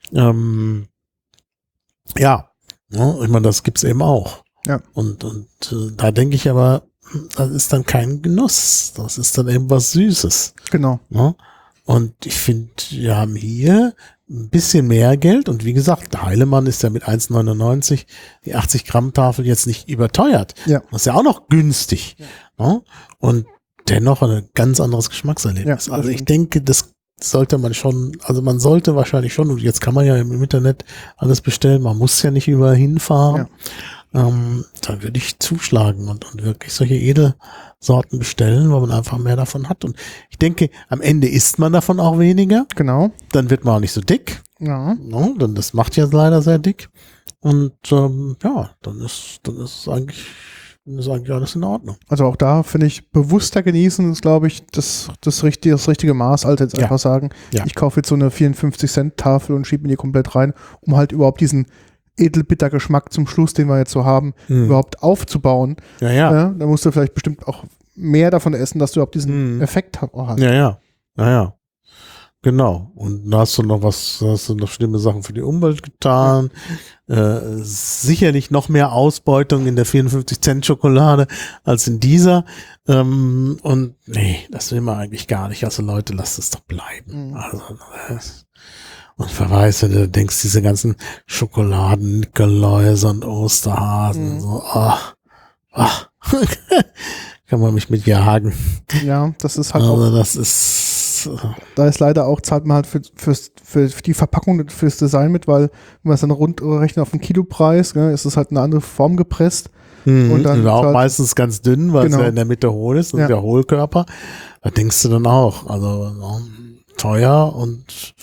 Ich meine, das gibt's eben auch. Ja. Und da denke ich aber, das ist dann kein Genuss. Das ist dann eben was Süßes. Genau. Ne? Und ich finde, wir haben hier ein bisschen mehr Geld. Und wie gesagt, der Heilemann ist ja mit 1,99 die 80 Gramm Tafel jetzt nicht überteuert. Ja. Das ist ja auch noch günstig. Ja. Ne? Und dennoch ein ganz anderes Geschmackserlebnis. Ja, also ich denke, das sollte man schon, also man sollte wahrscheinlich schon, und jetzt kann man ja im Internet alles bestellen, man muss ja nicht überall hinfahren. Ja. Dann würde ich zuschlagen und wirklich solche Edelsorten bestellen, weil man einfach mehr davon hat. Und ich denke, am Ende isst man davon auch weniger. Genau. Dann wird man auch nicht so dick. Ja. No, denn das macht ja leider sehr dick. Und dann ist eigentlich alles in Ordnung. Also auch da finde ich, bewusster genießen ist, glaube ich, das richtige Maß, als jetzt einfach sagen, ich kaufe jetzt so eine 54-Cent-Tafel und schiebe mir die komplett rein, um halt überhaupt diesen Edelbitter-Geschmack zum Schluss, den wir jetzt so haben, überhaupt aufzubauen. Da musst du vielleicht bestimmt auch mehr davon essen, dass du überhaupt diesen Effekt hast. Ja. Genau. Und da hast du noch schlimme Sachen für die Umwelt getan. Sicherlich noch mehr Ausbeutung in der 54-Cent-Schokolade als in dieser. Und nee, das will man eigentlich gar nicht. Also Leute, lasst es doch bleiben. Also, und verweise, du denkst, diese ganzen Schokoladen, Nikoläuse und Osterhasen, so, kann man mich mit jagen. Ja, das ist halt Also auch, das ist da ist leider auch, zahlt man halt für die Verpackung, fürs Design mit, weil wenn man es dann runterrechnet auf den Kilopreis, ne, ist es halt eine andere Form gepresst. Und dann auch halt, meistens ganz dünn, weil es ja in der Mitte hohl ist, und der Hohlkörper. Da denkst du dann auch, also teuer und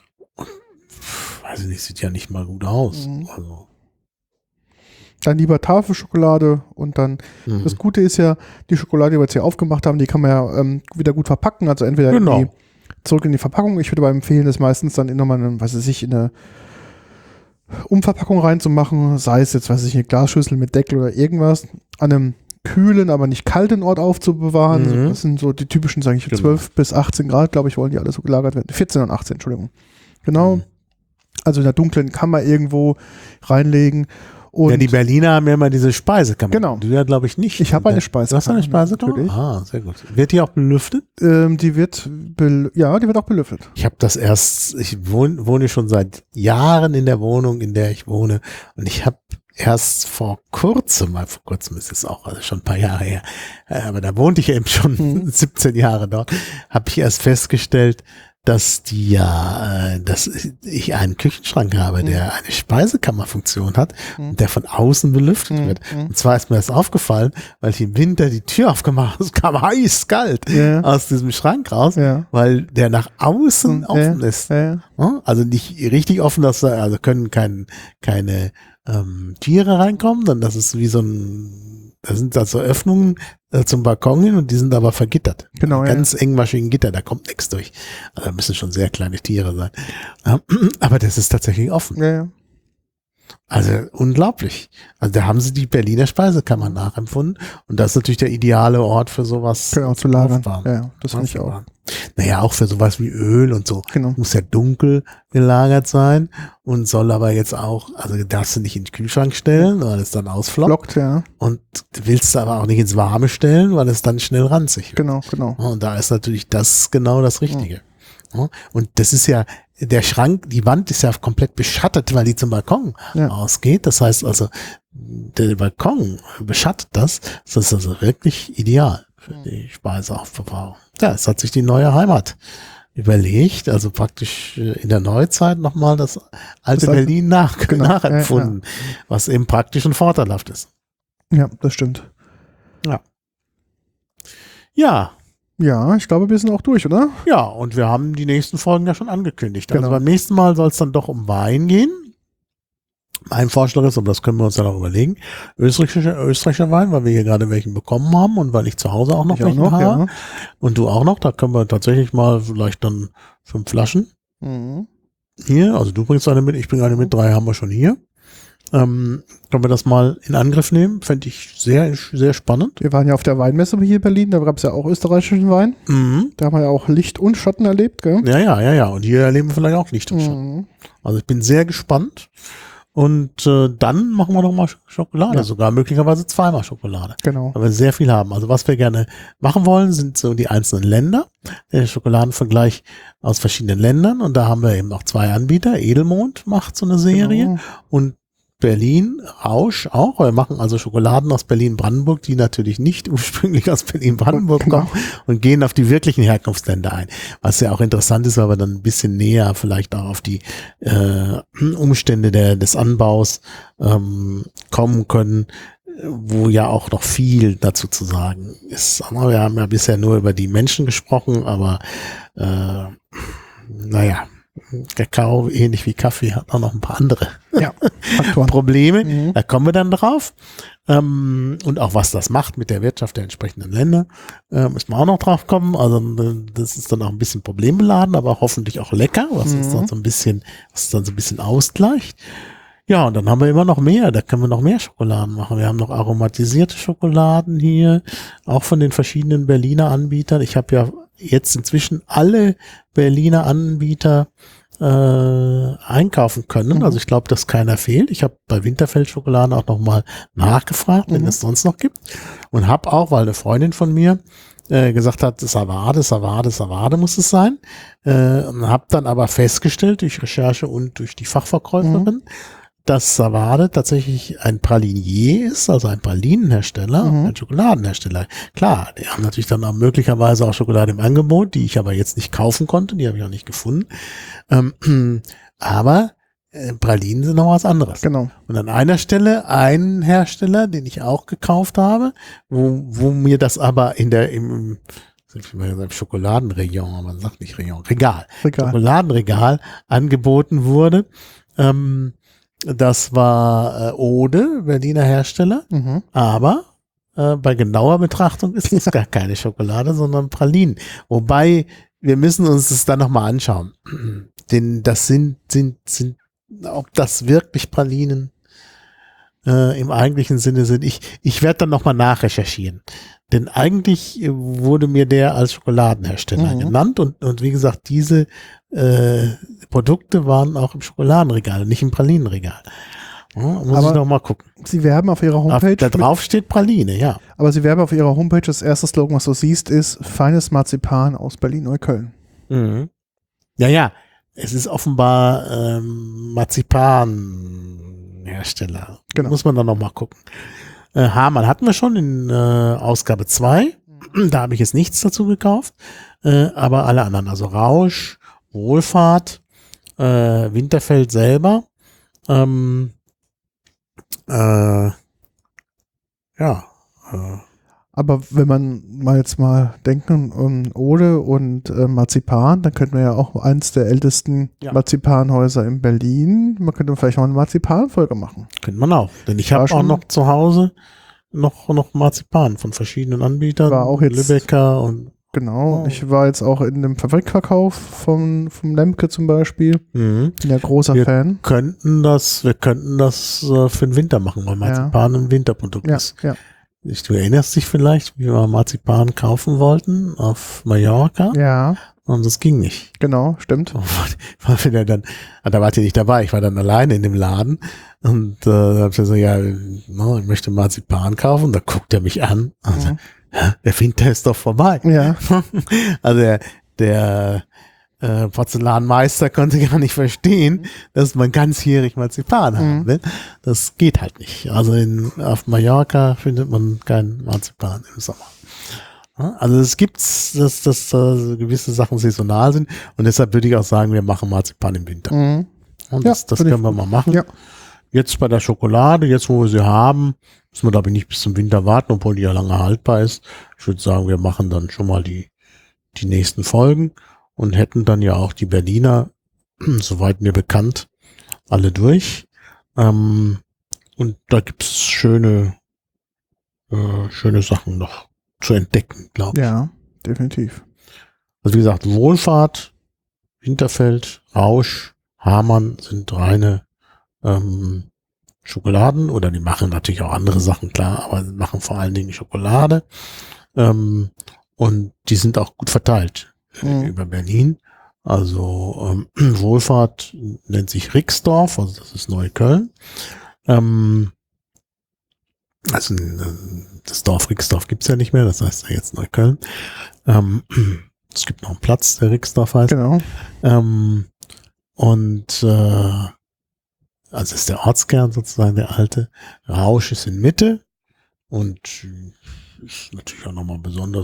weiß ich nicht, sieht ja nicht mal gut aus. Also. Dann lieber Tafelschokolade und dann, das Gute ist ja, die Schokolade, die wir jetzt hier aufgemacht haben, die kann man ja wieder gut verpacken, also entweder zurück in die Verpackung. Ich würde aber empfehlen, das meistens dann nochmal, in eine Umverpackung reinzumachen, sei es jetzt, eine Glasschüssel mit Deckel oder irgendwas, an einem kühlen, aber nicht kalten Ort aufzubewahren. Das sind so die typischen, 12 bis 18 Grad, glaube ich, wollen die alle so gelagert werden. 14 und 18, Entschuldigung. Genau. Also in der dunklen Kammer irgendwo reinlegen. Und die Berliner haben ja immer diese Speisekammer. Genau. Du ja, glaube ich, nicht. Ich habe eine Speisekammer. Du hast eine Speisekammer? Natürlich. Ah, sehr gut. Wird die auch belüftet? Die wird auch belüftet. Ich habe ich wohne schon seit Jahren in der Wohnung, in der ich wohne, und ich habe erst vor kurzem ist es auch, also schon ein paar Jahre her, aber da wohnte ich eben schon 17 Jahre dort, habe ich erst festgestellt, dass dass ich einen Küchenschrank habe, der eine Speisekammerfunktion hat und der von außen belüftet wird. Und zwar ist mir das aufgefallen, weil ich im Winter die Tür aufgemacht habe, es kam heiß kalt aus diesem Schrank raus, weil der nach außen offen ist. Also nicht richtig offen, also können keine Tiere reinkommen, dann das ist wie da sind da so Öffnungen zum Balkon hin und die sind aber vergittert. Genau, also ganz engmaschigen Gitter, da kommt nichts durch. Also da müssen schon sehr kleine Tiere sein. Aber das ist tatsächlich offen. Ja. Also unglaublich. Also da haben sie die Berliner Speisekammer nachempfunden und das ist natürlich der ideale Ort für sowas. Genau, zu lagern. Ja, das finde ich auch. Naja, auch für sowas wie Öl und so. Genau. Muss ja dunkel gelagert sein und soll aber jetzt auch, also darfst du nicht in den Kühlschrank stellen, weil es dann ausflockt. Und willst du aber auch nicht ins Warme stellen, weil es dann schnell ranzig wird. Genau. Und da ist natürlich das genau das Richtige. Und das ist ja, der Schrank, die Wand ist ja komplett beschattet, weil die zum Balkon ausgeht. Das heißt also, der Balkon beschattet das. Das ist also wirklich ideal für die Speiseaufbewahrung. Ja, es hat sich die neue Heimat überlegt, also praktisch in der Neuzeit nochmal das alte Berlin nachempfunden, was eben praktisch und vorteilhaft ist. Ja, das stimmt. Ja, ich glaube, wir sind auch durch, oder? Ja, und wir haben die nächsten Folgen ja schon angekündigt. Also beim nächsten Mal soll es dann doch um Wein gehen. Mein Vorschlag ist, und das können wir uns dann auch überlegen, österreichischer Wein, weil wir hier gerade welchen bekommen haben und weil ich zu Hause auch noch welchen habe. Ja. Und du auch noch, da können wir tatsächlich mal vielleicht dann 5 Flaschen. Hier, also du bringst eine mit, ich bringe eine mit, 3 haben wir schon hier. Können wir das mal in Angriff nehmen? Fände ich sehr, sehr spannend. Wir waren ja auf der Weinmesse hier in Berlin, da gab es ja auch österreichischen Wein. Da haben wir ja auch Licht und Schatten erlebt, gell? Ja. Und hier erleben wir vielleicht auch Licht und Schatten. Also ich bin sehr gespannt. Und dann machen wir noch mal Schokolade, sogar möglicherweise zweimal Schokolade. Genau. Weil wir sehr viel haben. Also was wir gerne machen wollen, sind so die einzelnen Länder. Der Schokoladenvergleich aus verschiedenen Ländern. Und da haben wir eben noch 2 Anbieter. Edelmond macht so eine Serie und Berlin, Rausch auch. Wir machen also Schokoladen aus Berlin-Brandenburg, die natürlich nicht ursprünglich aus Berlin-Brandenburg kommen und gehen auf die wirklichen Herkunftsländer ein. Was ja auch interessant ist, weil wir dann ein bisschen näher vielleicht auch auf die Umstände des Anbaus kommen können, wo ja auch noch viel dazu zu sagen ist. Wir haben ja bisher nur über die Menschen gesprochen, aber Kakao, ähnlich wie Kaffee, hat auch noch ein paar andere Probleme. Da kommen wir dann drauf. Und auch was das macht mit der Wirtschaft der entsprechenden Länder, müssen wir auch noch drauf kommen. Also das ist dann auch ein bisschen problembeladen, aber hoffentlich auch lecker, was dann so ein bisschen ausgleicht. Ja, und dann haben wir immer noch mehr. Da können wir noch mehr Schokoladen machen. Wir haben noch aromatisierte Schokoladen hier, auch von den verschiedenen Berliner Anbietern. Ich habe ja jetzt inzwischen alle Berliner Anbieter einkaufen können. Also ich glaube, dass keiner fehlt. Ich habe bei Winterfeld Schokoladen auch nochmal nachgefragt, wenn es sonst noch gibt. Und habe auch, weil eine Freundin von mir gesagt hat, Savade muss es sein. Und habe dann aber festgestellt, durch Recherche und durch die Fachverkäuferin, dass Savade tatsächlich ein Pralinier ist, also ein Pralinenhersteller, ein Schokoladenhersteller. Klar, die haben natürlich dann auch möglicherweise auch Schokolade im Angebot, die ich aber jetzt nicht kaufen konnte, die habe ich auch nicht gefunden. Aber Pralinen sind noch was anderes. Genau. Und an einer Stelle ein Hersteller, den ich auch gekauft habe, wo mir das aber im Schokoladenregion, man sagt nicht Region, Regal. Schokoladenregal angeboten wurde. Das war Ode, Berliner Hersteller, aber bei genauer Betrachtung ist es gar keine Schokolade, sondern Pralinen. Wobei, wir müssen uns das dann nochmal anschauen. Denn das sind, ob das wirklich Pralinen im eigentlichen Sinne sind. Ich werde dann nochmal nachrecherchieren. Denn eigentlich wurde mir der als Schokoladenhersteller genannt und wie gesagt, diese Produkte waren auch im Schokoladenregal, nicht im Pralinenregal. Muss ich noch mal gucken. Sie werben auf ihrer Homepage. Da drauf steht Praline, ja. Aber sie werben auf ihrer Homepage, das erste Slogan, was du siehst, ist feines Marzipan aus Berlin-Neukölln. Ja. Es ist offenbar Marzipanhersteller. Genau. Muss man dann noch mal gucken. Hamann hatten wir schon in Ausgabe 2. Da habe ich jetzt nichts dazu gekauft. Aber alle anderen, also Rausch, Wohlfahrt, Winterfeld selber. Aber wenn man jetzt mal denken, Ode und Marzipan, dann könnten wir ja auch eins der ältesten Marzipanhäuser in Berlin, man könnte vielleicht noch eine Marzipanfolge machen. Könnte man auch, denn ich habe auch noch zu Hause noch Marzipan von verschiedenen Anbietern, war auch jetzt, Lübecker und genau, ich war jetzt auch in dem Fabrikverkauf vom Lemke zum Beispiel, bin ja großer Fan. Wir könnten das für den Winter machen, weil Marzipan ein Winterprodukt ist. Ja. Du erinnerst dich vielleicht, wie wir Marzipan kaufen wollten auf Mallorca? Ja. Und das ging nicht. Genau, stimmt. Da wart ihr nicht dabei, ich war dann alleine in dem Laden und da hab ich so, ich möchte Marzipan kaufen. Da guckt er mich an und sagt, der Winter ist doch vorbei. Ja. Also der Porzellanmeister konnte gar nicht verstehen, dass man ganzjährig Marzipan haben will. Das geht halt nicht. Also auf Mallorca findet man kein Marzipan im Sommer. Also es gibt's, dass gewisse Sachen saisonal sind und deshalb würde ich auch sagen, wir machen Marzipan im Winter. Und das können wir mal machen. Ja. Jetzt bei der Schokolade, jetzt wo wir sie haben, müssen wir glaube ich nicht bis zum Winter warten, obwohl die ja lange haltbar ist. Ich würde sagen, wir machen dann schon mal die nächsten Folgen. Und hätten dann ja auch die Berliner, soweit mir bekannt, alle durch. Und da gibt's schöne Sachen noch zu entdecken, glaube ich. Ja, definitiv. Also wie gesagt, Wohlfahrt, Winterfeld, Rausch, Hamann sind reine Schokoladen, oder die machen natürlich auch andere Sachen, klar, aber machen vor allen Dingen Schokolade. Und die sind auch gut verteilt. Über Berlin. Also Wohlfahrt nennt sich Rixdorf, also das ist Neukölln. Also das Dorf Rixdorf gibt's ja nicht mehr, das heißt ja jetzt Neukölln. Es gibt noch einen Platz, der Rixdorf heißt. Genau. Also ist der Ortskern sozusagen der alte. Rausch ist in Mitte und ist natürlich auch nochmal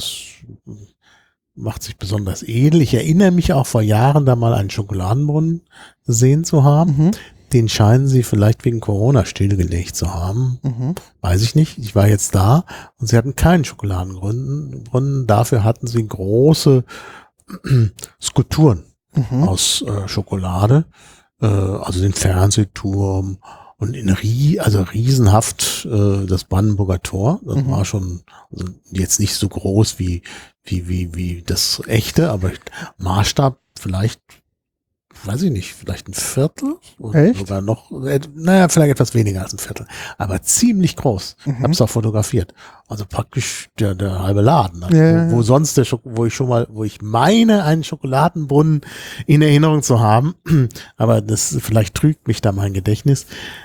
macht sich besonders edel. Ich erinnere mich auch vor Jahren da mal einen Schokoladenbrunnen gesehen zu haben. Den scheinen sie vielleicht wegen Corona stillgelegt zu haben. Weiß ich nicht. Ich war jetzt da und sie hatten keinen Schokoladenbrunnen. Dafür hatten sie große Skulpturen aus Schokolade. Also den Fernsehturm und riesenhaft das Brandenburger Tor. Das war schon jetzt nicht so groß wie das echte, aber Maßstab vielleicht, weiß ich nicht, vielleicht ein Viertel oder sogar noch, vielleicht etwas weniger als ein Viertel, aber ziemlich groß. Hab's auch fotografiert. Also praktisch der halbe Laden. Also wo sonst wo ich meine, einen Schokoladenbrunnen in Erinnerung zu haben, aber das vielleicht trügt mich da mein Gedächtnis.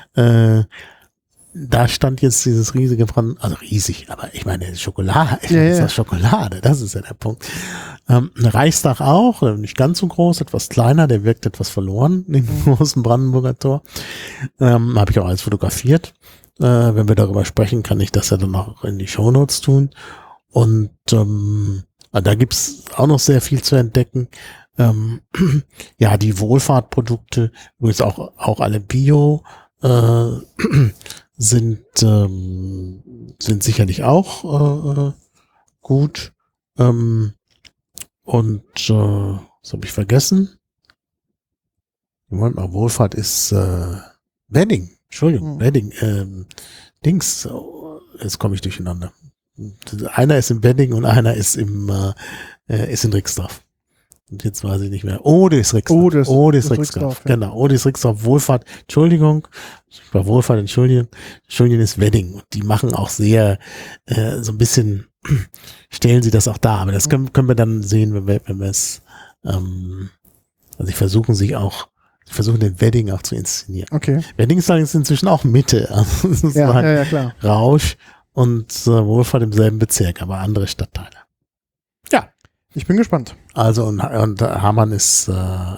Da stand jetzt dieses riesige also riesig, aber ich meine, Schokolade, das ist Schokolade, das ist ja der Punkt. Reichstag auch, nicht ganz so groß, etwas kleiner, der wirkt etwas verloren, den großen Brandenburger Tor. Habe ich auch alles fotografiert. Wenn wir darüber sprechen, kann ich das ja dann auch in die Shownotes tun. Und da gibt's auch noch sehr viel zu entdecken. Ja, die Wohlfahrtprodukte, übrigens auch alle Bio, sind sicherlich auch gut. Und was habe ich vergessen? Moment mal, Wohlfahrt ist Wedding. Entschuldigung, Wedding. Dings. Jetzt komme ich durcheinander. Einer ist im Wedding und einer ist in Rixdorf. Und jetzt weiß ich nicht mehr. Odis Rixdorf. Odis Rixdorf. Ja. Genau, Odis Rixdorf, Wohlfahrt. Entschuldigung. Bei Wohlfahrt, Entschuldigung ist Wedding. Und die machen auch sehr, so ein bisschen, stellen sie das auch dar. Aber das können wir dann sehen, wenn wir es, also sie versuchen den Wedding auch zu inszenieren. Okay. Wedding ist allerdings inzwischen auch Mitte. Also es ist ja, klar. Rausch und Wohlfahrt im selben Bezirk, aber andere Stadtteile. Ja. Ich bin gespannt. Also und Hamann ist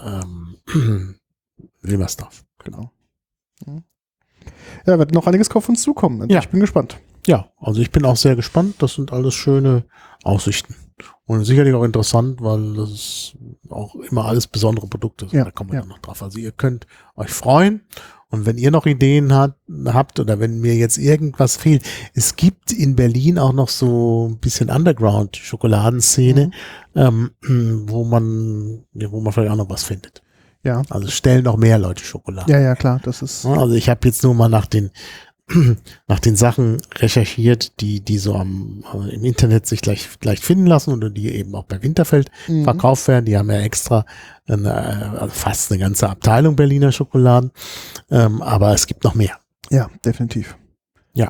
Wilmersdorf. Genau. Ja, wird noch einiges auf uns zukommen. Also ja. Ich bin gespannt. Ja, also ich bin auch sehr gespannt. Das sind alles schöne Aussichten. Und sicherlich auch interessant, weil das auch immer alles besondere Produkte sind. Ja, da kommen wir dann noch drauf. Also ihr könnt euch freuen. Und wenn ihr noch Ideen habt oder wenn mir jetzt irgendwas fehlt, es gibt in Berlin auch noch so ein bisschen Underground-Schokoladenszene, wo man vielleicht auch noch was findet. Ja. Also stellen noch mehr Leute Schokolade. Ja, klar, das ist. Also ich habe jetzt nur mal nach den Sachen recherchiert, die so im Internet sich leicht finden lassen oder die eben auch bei Winterfeld verkauft werden. Die haben ja extra fast eine ganze Abteilung Berliner Schokoladen. Aber es gibt noch mehr. Ja, definitiv. Ja.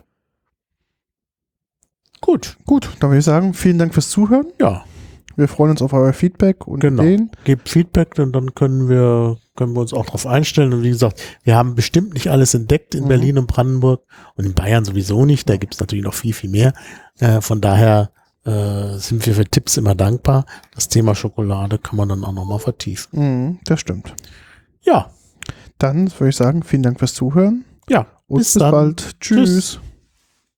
Gut, dann würde ich sagen, vielen Dank fürs Zuhören. Ja. Wir freuen uns auf euer Feedback und Ideen. Gebt Feedback und dann können wir uns auch darauf einstellen. Und wie gesagt, wir haben bestimmt nicht alles entdeckt in Berlin und Brandenburg und in Bayern sowieso nicht. Da gibt es natürlich noch viel, viel mehr. Von daher sind wir für Tipps immer dankbar. Das Thema Schokolade kann man dann auch nochmal vertiefen. Das stimmt. Ja. Dann würde ich sagen, vielen Dank fürs Zuhören. Ja. Und bis bald. Tschüss.